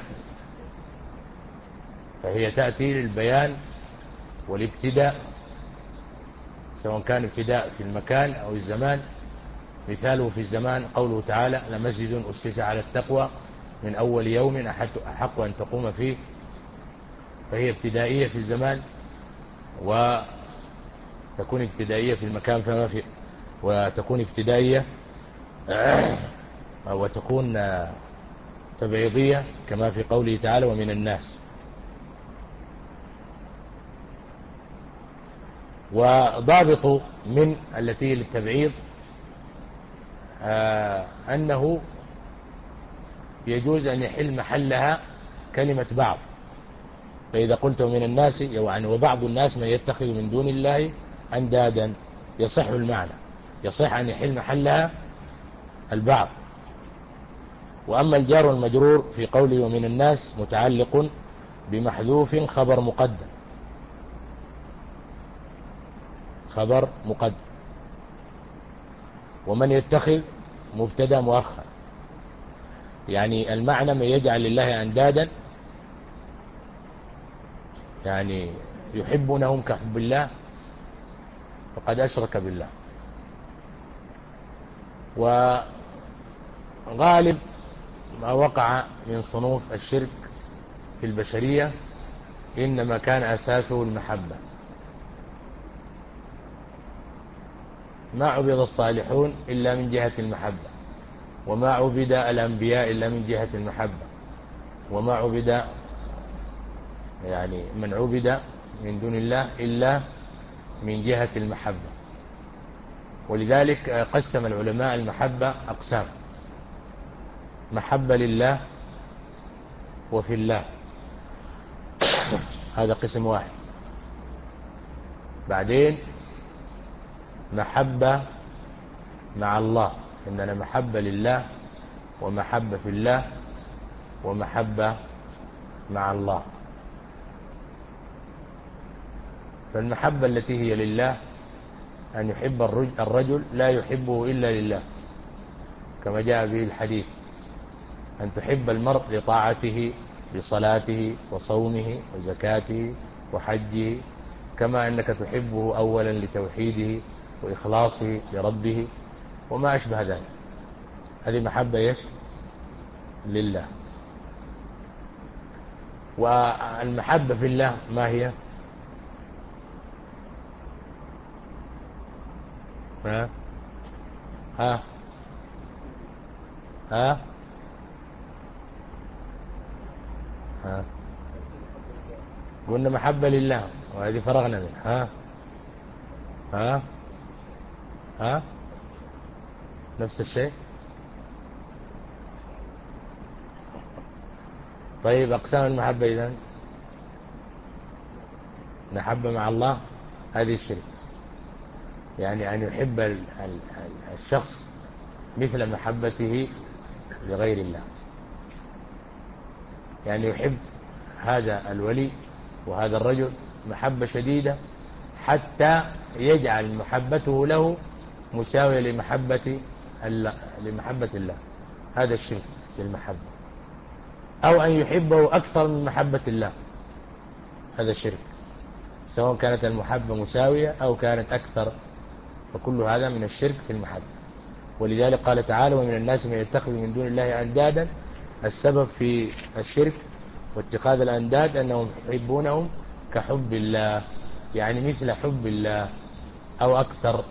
فهي تأتي للبيان والابتداء، سواء كان ابتداء في المكان أو الزمان. مثاله في الزمان قوله تعالى لمسجد أسس على التقوى من أول يوم أحق أن تقوم فيه، فهي ابتدائية في الزمان وتكون ابتدائية في المكان فما في، وتكون ابتدائية وتكون تبعيضية كما في قوله تعالى ومن الناس. وضابط من التي للتبعيض آه أنه يجوز أن يحل محلها كلمة بعض، فإذا قلت من الناس يعني وبعض الناس من يتخذ من دون الله أندادا يصح المعنى، يصح أن يحل محلها البعض. وأما الجار والمجرور في قوله ومن الناس متعلق بمحذوف خبر مقدم، خبر مقدم، ومن يتخذ مبتدا مؤخر، يعني المعنى من يجعل لله أندادا يعني يحبونهم كحب الله فقد أشرك بالله. وغالب ما وقع من صنوف الشرك في البشرية إنما كان أساسه المحبة. ما عبد الصالحون إلا من جهة المحبة، وما عبد الأنبياء إلا من جهة المحبة، وما عبد يعني من عبد من دون الله إلا من جهة المحبة. ولذلك قسم العلماء المحبة أقسام: محبة لله وفي الله، هذا قسم واحد. بعدين محبة مع الله، إننا محبة لله ومحبة في الله ومحبة مع الله. فالمحبة التي هي لله أن يحب الرجل لا يحبه إلا لله، كما جاء به الحديث: أن تحب المرء لطاعته بصلاته وصومه وزكاته وحجه، كما أنك تحبه أولا لتوحيده وإخلاصه لربه وما أشبه ذلك. هذه محبة يش لله. والمحبة في الله ما هي؟ ها ها ها ها قلنا محبة لله وهذه فرغنا منها. ها ها ها نفس الشيء. طيب أقسام المحبة إذن: محبة مع الله هذه الشرك، يعني أن يحب الشخص مثل محبته لغير الله، يعني يحب هذا الولي وهذا الرجل محبة شديدة حتى يجعل محبته له مساوية لمحبة الله لمحبة الله، هذا الشرك في المحبة. أو أن يحبه أكثر من محبة الله، هذا الشرك، سواء كانت المحبة مساوية أو كانت أكثر، فكل هذا من الشرك في المحبة. ولذلك قال تعالى ومن الناس من يتخذ من دون الله أندادا. السبب في الشرك واتخاذ الأنداد أنهم يحبونهم كحب الله، يعني مثل حب الله أو أكثر.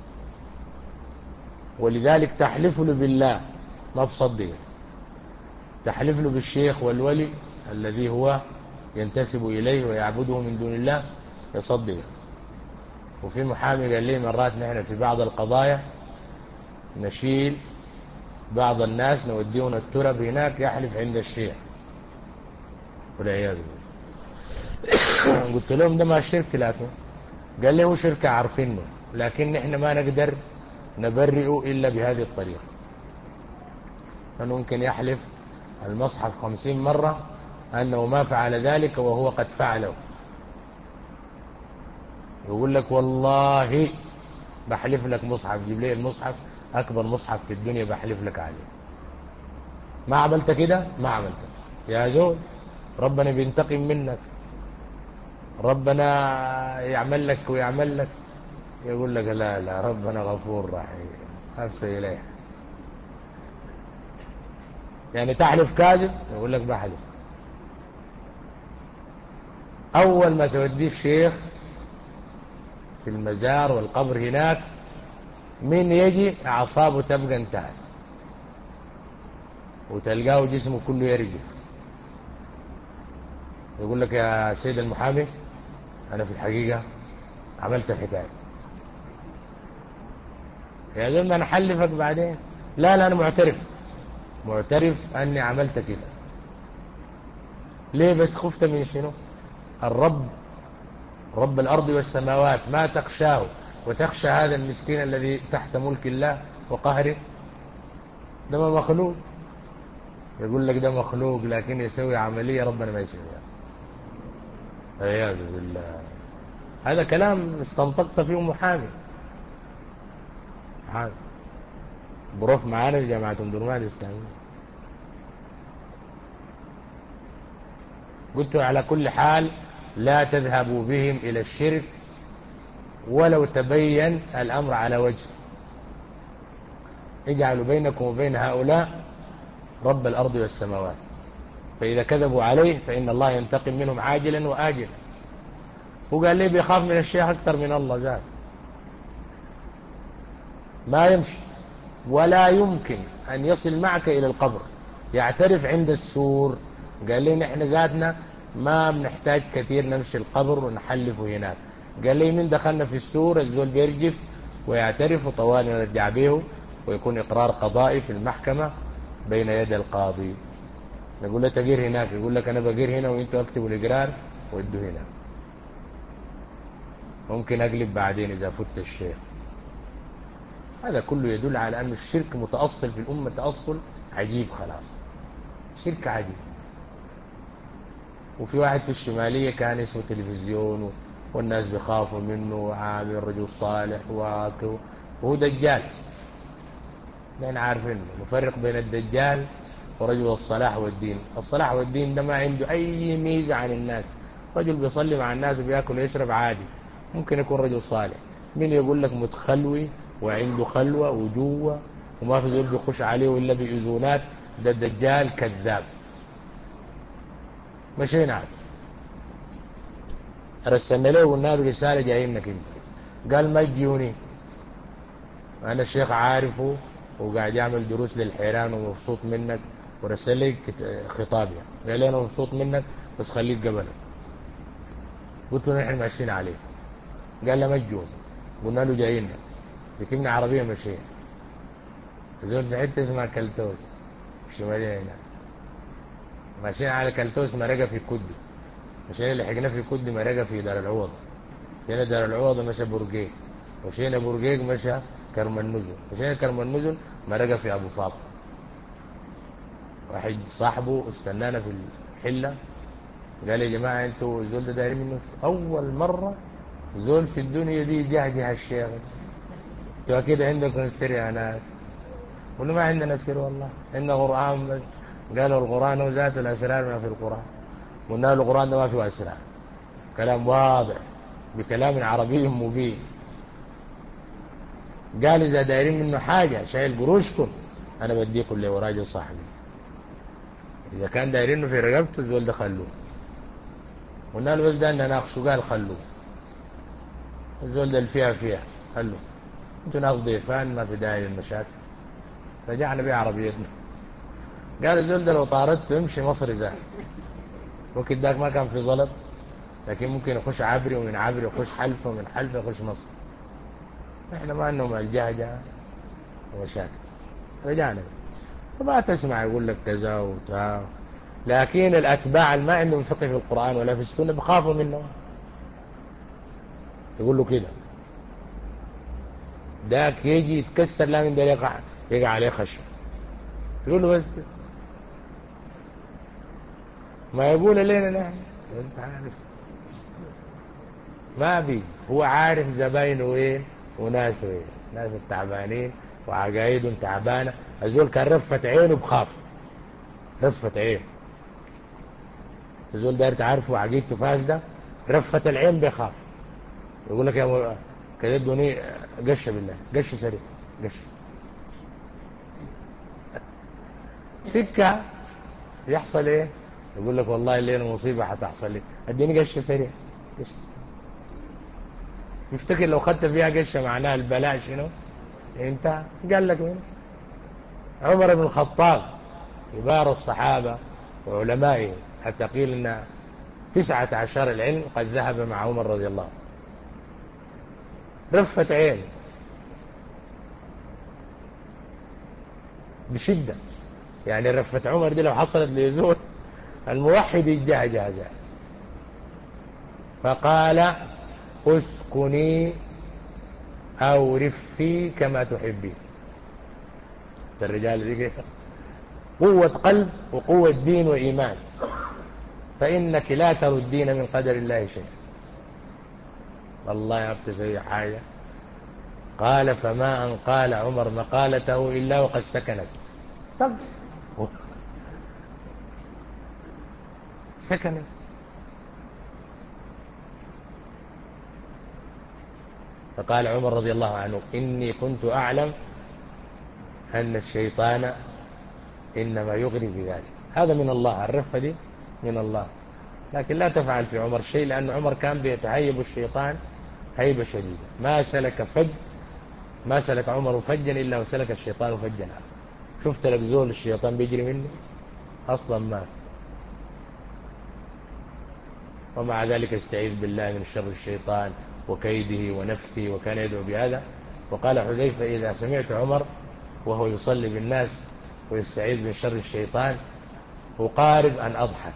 ولذلك تحلف له بالله ما بصدق، تحلف له بالشيخ والولي الذي هو ينتسب إليه ويعبده من دون الله يصدق. وفي محامي قال لي مرات نحن في بعض القضايا نشيل بعض الناس نوديهم الترب هناك يحلف عند الشيخ والعياذ بالله. قلت لهم ده ما شرك، لكن قال لي هو شرك عارفينه، لكن نحن ما نقدر نبرئه إلا بهذه الطريقة. فممكن يحلف المصحف خمسين مرة أنه ما فعل ذلك وهو قد فعله، يقول لك والله بحلف لك مصحف، جيب لي المصحف، أكبر مصحف في الدنيا بحلف لك عليه. ما عملت كده، ما عملت كده يا زول، ربنا بينتقم منك، ربنا يعمل لك ويعمل لك. يقول لك لا لا، ربنا غفور رحيم، أفسي إليه. يعني تحلف كاذب، يقول لك بحلف. أول ما توديه الشيخ في المزار والقبر هناك، من يجي أعصابه تبقى انتهت، وتلقاه جسمه كله يرجف. يقول لك يا سيد المحامي، أنا في الحقيقة عملت الحكاية. يا زلمة أنا حلفك بعدين. لا لا، أنا معترف، معترف أني عملت كده. ليه بس؟ خفت من شنو؟ الرب، رب الأرض والسماوات، ما تخشاه وتخشى هذا المسكين الذي تحت ملك الله وقهره؟ ده ما مخلوق. يقول لك ده مخلوق لكن يسوي عملية ربنا ما يسويها، والعياذ بالله. هذا كلام استنطقت فيه محامي، محامي بروف معانا في جامعة اندرمان الإسلامية. قلت على كل حال لا تذهبوا بهم إلى الشرك ولو تبين الأمر على وجه، اجعلوا بينكم وبين هؤلاء رب الأرض والسماوات، فإذا كذبوا عليه فإن الله ينتقم منهم عاجلا وآجلا. هو قال لي بيخاف من الشيخ أكثر من الله ذات، ما يمشي ولا يمكن أن يصل معك إلى القبر، يعترف عند السور. قال لي نحن ذاتنا ما بنحتاج كثير نمشي القبر ونحلفه هناك. قال لي من دخلنا في السور الزول بيرجف ويعترف وطوال نرجع به، ويكون إقرار قضائي في المحكمة بين يدي القاضي. نقول له تقير هناك، يقول لك أنا بقير هنا وإنتوا أكتبوا الإقرار وإدوا هنا، ممكن أقلب بعدين إذا فت الشيخ. هذا كله يدل على أن الشرك متأصل في الأمة تأصل عجيب، خلاص شرك عجيب. وفي واحد في الشمالية كان اسمه تلفزيون والناس بيخافوا منه وعامل رجل صالح وهو دجال. نحن عارفين نفرق بين الدجال ورجل الصلاح والدين. الصلاح والدين ده ما عنده أي ميزة عن الناس، رجل بيصلي مع الناس وبيأكل ويشرب عادي، ممكن يكون رجل صالح. مين يقول لك متخلوي وعنده خلوة وجوه وما في زول بيخش عليه إلا بإذونات؟ ده الدجال كذاب. مشينا عاد رسلنا له قلنا له رسالة جاي منك انت. قال ما تجوني، أنا الشيخ عارفه وقاعد يعمل دروس للحيران ومبسوط منك، ورسل لي خطاب يعني. قال لي أنا مبسوط منك بس خليك قبلك. قلت له نحن ماشيين عليك. قال لا ما تجوني. قلنا له جايين، ركبنا عربية مشينا. زول في حتة اسمها كلتوس الشمالية هنا، ماشيين على كلتوس مرقة في كدي، مشينا لحقنا في كدي مرقة في دار العوض، مشينا دار العوض مشى برقيق، مشينا برقيق مشى كرم النزل، مشينا كرم النزل مرقة في أبو فاطمة. واحد صاحبه استنانا في الحلة قال يا جماعة انتوا الزول ده دايرين منه أول مرة زول في الدنيا دي جهجه الشيخ، انتوا أكيد عندكم سر يا ناس. قلنا ما عندنا سر والله، عندنا قرآن بس. قالوا القرآن هو ذات الأسرار ما في القرآن. قلنا له القرآن ده ما فيه أسرار، كلام واضح بكلام عربي مبين. قال إذا دايرين منه حاجة شايل قروشكم أنا بديكم اللي وراجل صاحبي، إذا كان دايرينه في رقبته الزول ده خلوه. قلنا له بس ده نناقشه، قال خلوه، الزول ده اللي فيها فيها خلوه، انتوا ناس ضيفان ما في داعي للمشاكل. رجعنا بيه عربيتنا. قال الزول ده لو طاردته يمشي مصر زاد، وقت ذاك ما كان في ظلب، لكن ممكن يخش عبري ومن عبري يخش حلفة ومن حلفة يخش مصر. احنا ما انهم الجهجة ومشاكل. رجعنا فما تسمع يقول لك كذا وتا، لكن الاتباع اللي ما عندهم فقه في القرآن ولا في السنة بخافوا منه. يقول له كده داك يجي يتكسر لا من ده يقع يقع عليه خشب، يقول له بس كده ما يقول لنا نحن. انت عارف ما بي هو عارف زباينه وين وناس ناس التعبانين وعقايدهم تعبانة. الزول كان رفت عينه بخاف، رفت عين. الزول داير تعرفه عقيدته فاسدة، رفت العين بخاف. يقول لك يا مو... كده ادوني قش بالله، قش سريع، قش فكة. يحصل ايه؟ يقول لك والله الليلة مصيبة حتحصل لي، اديني قش سريع، قش سريع. يفتكر لو خدت فيها قشة معناها البلاء شنو؟ انت قال لك منه. عمر بن الخطاب كبار الصحابة وعلمائه حتى قيل ان تسعة عشر العلم قد ذهب مع عمر رضي الله عنه. رفت عين بشدة. يعني رفت عمر دي لو حصلت ليزول الموحد يجاه جازا. فقال اسكني او رفي كما تحبين. الرجال دي قوة قلب وقوة دين وإيمان، فإنك لا تردين من قدر الله شيئا. والله ما بتسوي حاجة. قال فما أن قال عمر مقالته إلا وقد سكنت. طب سكنت. فقال عمر رضي الله عنه إني كنت أعلم أن الشيطان إنما يغري بذلك. هذا من الله، الرفة دي من الله، لكن لا تفعل في عمر شيء، لأن عمر كان بيتهيب الشيطان هيبة شديدة. ما سلك فج ما سلك عمر فجا إلا وسلك الشيطان فجا آخر. شفت لك زول الشيطان بيجري منه أصلا ما. ومع ذلك استعيذ بالله من شر الشيطان وكيده ونفثه، وكان يدعو بهذا. وقال حذيفة إذا سمعت عمر وهو يصلي بالناس ويستعيذ من شر الشيطان وقارب أن أضحك.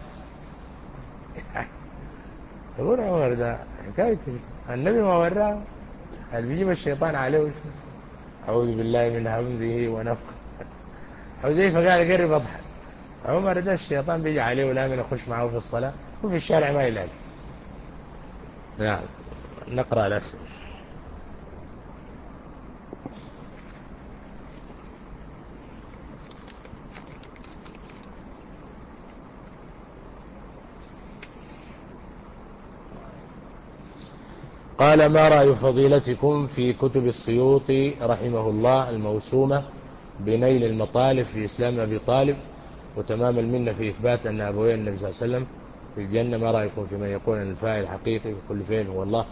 يقول عمر ده حكاية النبي ما وراه، هل بيجيب الشيطان عليه وشو؟ أعوذ بالله من همزه ونفخه. حذيفة قال قرب أضحك. عمر ده الشيطان بيجي عليه ولا من يخش معه في الصلاة وفي الشارع ما يلاقي. نعم. نقرأ الأسئلة. قال ما رأي فضيلتكم في كتب السيوطي رحمه الله الموسومة بنيل المطالب في إسلام أبي طالب وتمام المنة في إثبات أن أبوين النبي صلى الله عليه وسلم في الجنة؟ ما رأيكم في من يقول أن الفاعل حقيقي وكل فعل هو الله؟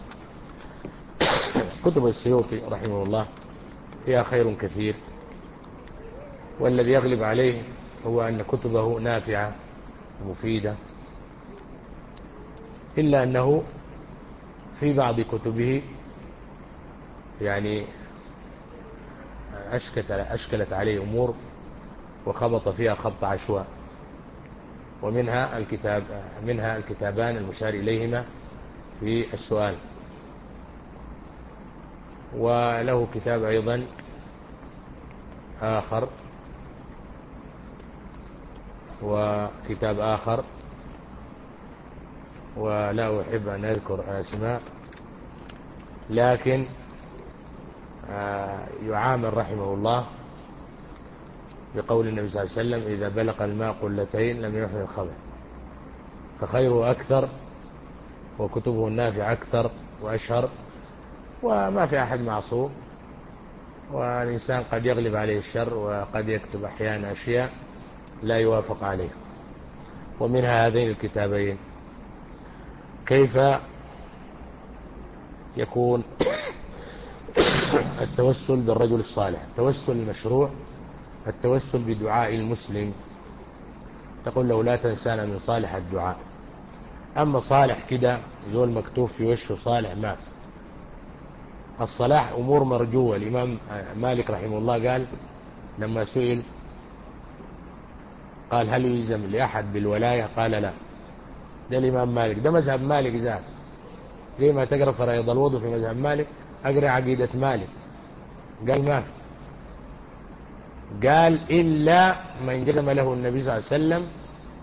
كتب السيوطي رحمه الله فيها خير كثير، والذي يغلب عليه هو أن كتبه نافعة مفيدة، إلا أنه في بعض كتبه يعني أشكلت, أشكلت عليه أمور وخبط فيها خبط عشواء. ومنها الكتاب منها الكتابان المشار إليهما في السؤال، وله كتاب أيضا آخر وكتاب آخر ولا أحب أن أذكر أسماء، لكن يعامل رحمه الله بقول النبي صلى الله عليه وسلم إذا بلغ الماء قلتين لم يحمل الخبث، فخيره أكثر وكتبه النافع أكثر وأشهر. وما في أحد معصوم، والإنسان قد يغلب عليه الشر وقد يكتب أحيانا أشياء لا يوافق عليه. ومنها هذين الكتابين. كيف يكون التوسل بالرجل الصالح؟ التوسل المشروع التوسل بدعاء المسلم، تقول له لا تنسانا من صالح الدعاء. أما صالح كده زول مكتوب في وشه صالح، ما الصلاح أمور مرجوة. الإمام مالك رحمه الله قال لما سئل قال هل يلزم لأحد بالولاية؟ قال لا. ده الإمام مالك، ده مذهب مالك ذات. زي ما تقرأ فرائض الوضوء في مذهب مالك أقرأ عقيدة مالك، قال ما في. قال إلا من جزم له النبي صلى الله عليه وسلم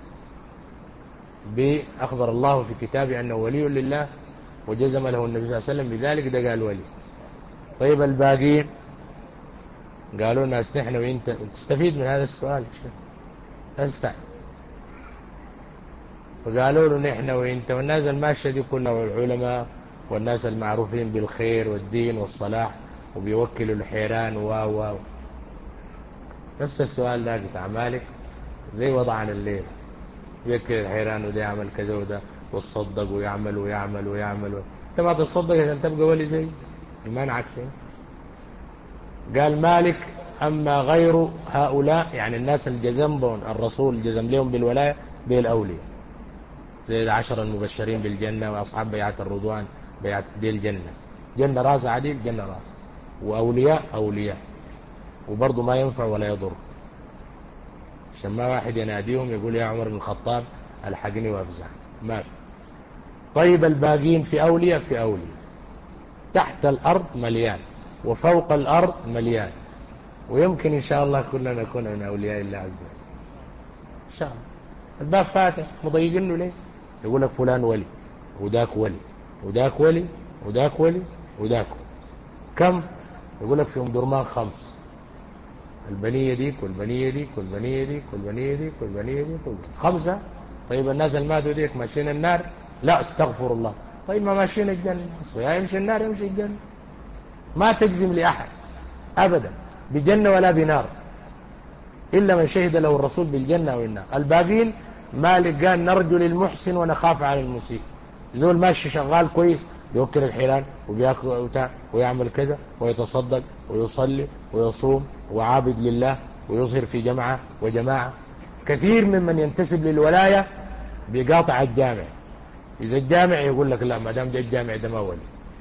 بأخبر الله في كتابه أنه ولي لله وجزم له النبي صلى الله عليه وسلم بذلك، ده قال ولي. طيب الباقيين قالوا الناس نحن وانت تستفيد من هذا السؤال تستعد. فقالوا له نحن وانت والناس الماشيه دي كلها والعلماء والناس المعروفين بالخير والدين والصلاح وبيوكلوا الحيران و و نفس السؤال ده بتاع مالك زي وضعنا الليل، بيوكل الحيران وده يعمل كذا وده وتصدق ويعمل ويعمل ويعمل. انت ما تصدق عشان تبقى ولي زي المنعك فيه. قال مالك اما غير هؤلاء يعني الناس اللي جزم بهم الرسول جزم لهم بالولايه دي الاولياء زي العشر المبشرين بالجنه واصحاب بيعه الرضوان بيعه دي الجنه جنه راس عديل جنه راس، واولياء اولياء وبرضه ما ينفع ولا يضر عشان ما واحد يناديهم يقول يا عمر بن الخطاب الحقني وافزع ما في. طيب الباقين في اولياء في اولياء تحت الارض مليان وفوق الارض مليان، ويمكن ان شاء الله كلنا نكون من اولياء الله عز وجل ان شاء الله. الباب فاتح مضيقينه ليه؟ يقول لك فلان ولي وذاك ولي وذاك ولي وذاك ولي وذاك كم؟ يقول لك في ام درمان خمس، البنيه ديك والبنيه ديك والبنيه ديك والبنيه ديك والبنيه ديك خمسه. طيب الناس اللي ماتوا ديك ماشيين النار؟ لا استغفر الله. طيب ما ماشيين الجنه، يا يمشي النار يمشي الجنه. ما تجزم لاحد ابدا بجنه ولا بنار الا من شهد له الرسول بالجنه او النار. الباقين مالك قال نرجو للمحسن ونخاف على المسيء. زول ماشي شغال كويس بيوكل الحيران وبياكل ويعمل كذا ويتصدق ويصلي ويصوم وعابد لله ويظهر في جماعه وجماعه. كثير ممن ينتسب للولايه بيقاطع الجامع، اذا الجامع يقول لك لا ما دام ده الجامع ده ما ولي،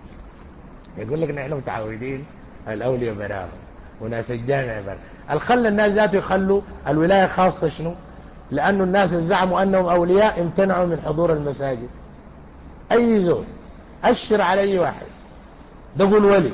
يقول لك نحن متعودين الاولياء براهم وناس الجامع براهم. الخل الناس ذاته يخلوا الولايه خاصه شنو؟ لانه الناس زعموا انهم اولياء امتنعوا من حضور المساجد. اي زول اشر على اي واحد ده قول ولي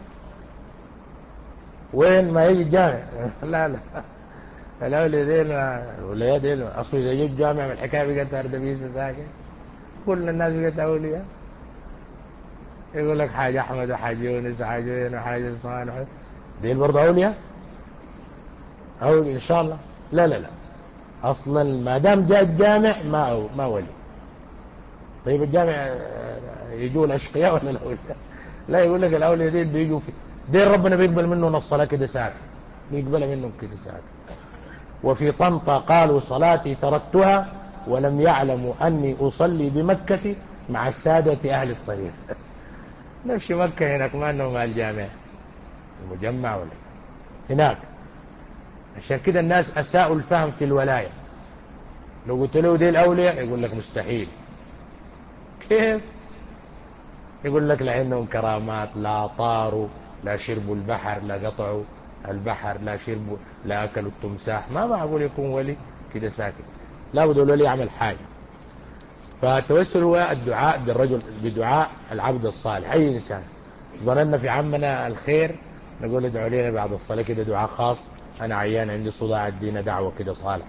وين ما يجي الجامع لا لا الاولياء ديل الولايات ديل اصل اذا جيت جامع من الحكايه بقت اردبيسه ساكن كل الناس بقت اولياء. يقول لك حاج احمد وحاج يونس وحاج وين وحاج صالح ديل برضه اولياء اولياء ان شاء الله. لا لا لا اصلا ما دام جاء الجامع ما أو ما ولي. طيب الجامع يجوا الاشقياء ولا الاولياء؟ لا يقول لك الاولياء ديل بيجوا في ديل ربنا بيقبل منه الصلاه كده ساكن بيقبل منهم كده ساكن. وفي طنطا قالوا صلاتي تركتها ولم يعلموا اني اصلي بمكه مع الساده اهل الطريق. نمشي مكه هناك ما انه مع الجامع المجمع ولا هناك. عشان كده الناس اساءوا الفهم في الولايه. لو قلت له دي الاولياء يقول لك مستحيل. كيف؟ يقول لك لانهم كرامات لا طاروا لا شربوا البحر لا قطعوا البحر لا شربوا لا اكلوا التمساح. ما معقول يكون ولي كده ساكت، لا بد الولي يعمل حاجه. فالتوسل هو الدعاء بالرجل بدعاء العبد الصالح. اي انسان ظننا في عمنا الخير نقول ادعوا لنا بعد الصلاه كده دعاء خاص، انا عيان عندي صداع ادينا دعوه كده صالح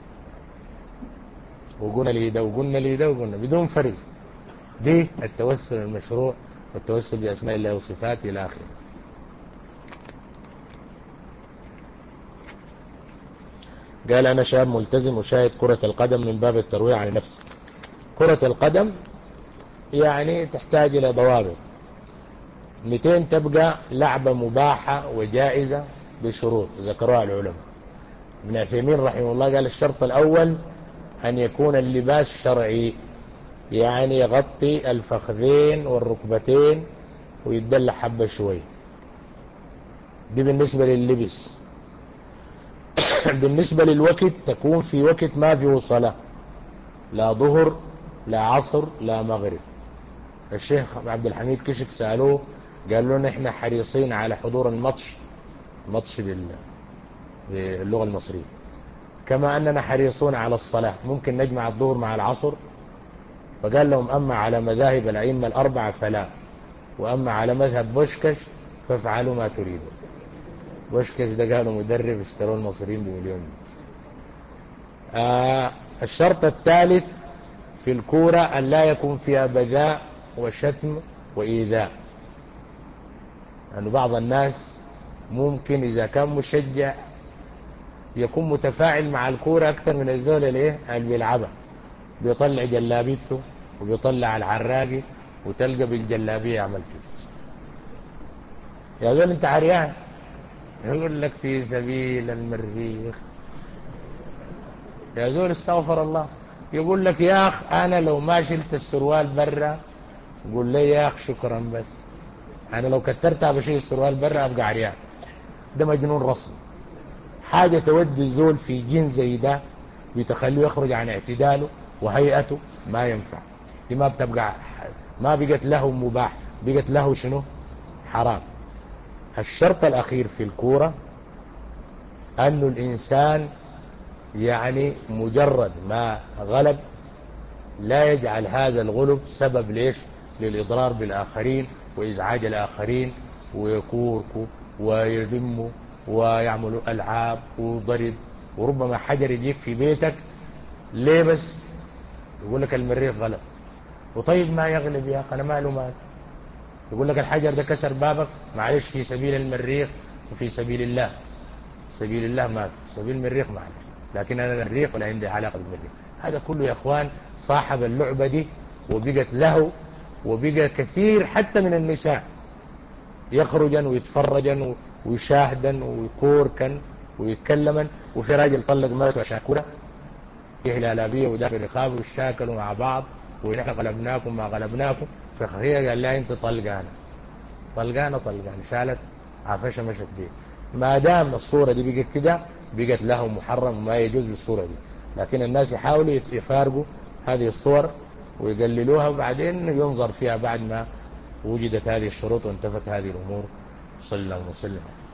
وقلنا لي ده وقلنا لي ده وقلنا بدون فرز. دي التوسل المشروع والتوسل باسماء الله وصفاته الى اخره. قال انا شاب ملتزم وشاهد كرة القدم من باب الترويع عن نفسي. كرة القدم يعني تحتاج الى ضوابط. مئتين تبقى لعبة مباحة وجائزة بشروط ذكروها العلماء. ابن عثيمين رحمه الله قال الشرط الاول ان يكون اللباس شرعي، يعني يغطي الفخذين والركبتين ويدل حبة شوي. دي بالنسبة لللبس. بالنسبة للوقت تكون في وقت ما فيه صلاة، لا ظهر لا عصر لا مغرب. الشيخ عبد الحميد كشك سألوه قال لنا احنا حريصين على حضور الماتش الماتش باللغة المصرية كما أننا حريصون على الصلاة، ممكن نجمع الظهر مع العصر؟ فقال لهم أما على مذاهب الأئمة الأربعة فلا، وأما على مذهب بوشكش فافعلوا ما تريدوا. بوشكش ده قالوا مدرب اشتروا المصريين بمليون. آه الشرط الثالث في الكورة أن لا يكون فيها بذاء وشتم وإيذاء. لأنه بعض الناس ممكن إذا كان مشجع يكون متفاعل مع الكورة أكثر من الزول اللي اللي بيلعبها، بيطلع جلابيته وبيطلع العراقي وتلقى بالجلابية عمل كده. يا زول أنت عريان، يقول لك في سبيل المريخ. يا زول استغفر الله. يقول لك يا أخ أنا لو ما شلت السروال برا، قول لي يا أخ شكرا، بس أنا لو كترتها بشيل السروال برا أبقى عريان. ده مجنون رسمي، حاجة تودي الزول في جن زي ده بتخليه يخرج عن اعتداله وهيئته، ما ينفع. دي ما بتبقى، ما بقت له مباح، بقت له شنو؟ حرام. الشرط الأخير في الكورة أنه الإنسان يعني مجرد ما غلب لا يجعل هذا الغلب سبب ليش؟ للإضرار بالآخرين وإزعاج الآخرين ويكوركوا ويلموا ويعملوا ألعاب وضرب، وربما حجر يجيك في بيتك ليه؟ بس يقول لك المريخ غلب. وطيب ما يغلب يا أخي، أنا ماله مال. يقول لك الحجر ده كسر بابك، معلش في سبيل المريخ وفي سبيل الله. سبيل الله ما في، سبيل المريخ معلش، لكن أنا المريخ ولا عندي علاقة بالمريخ. هذا كله يا إخوان صاحب اللعبة دي وبقت له، وبقى كثير حتى من النساء يخرجن ويتفرجن ويشاهدن ويكوركن ويتكلمن. وفي راجل طلق مراته عشان كوره، هي هلالابيه وده في رقابه ويشاكلوا مع بعض ونحن غلبناكم ما غلبناكم. فهي قال لها انت طلقانه طلقانه طلقانه، شالت عفشه مشت بيه. ما دام الصوره دي بقت كده بقت له محرم وما يجوز بالصوره دي. لكن الناس يحاولوا يفارقوا هذه الصور ويقللوها، وبعدين ينظر فيها بعد ما وجدت هذه الشروط وانتفت هذه الامور. صلى الله وسلم.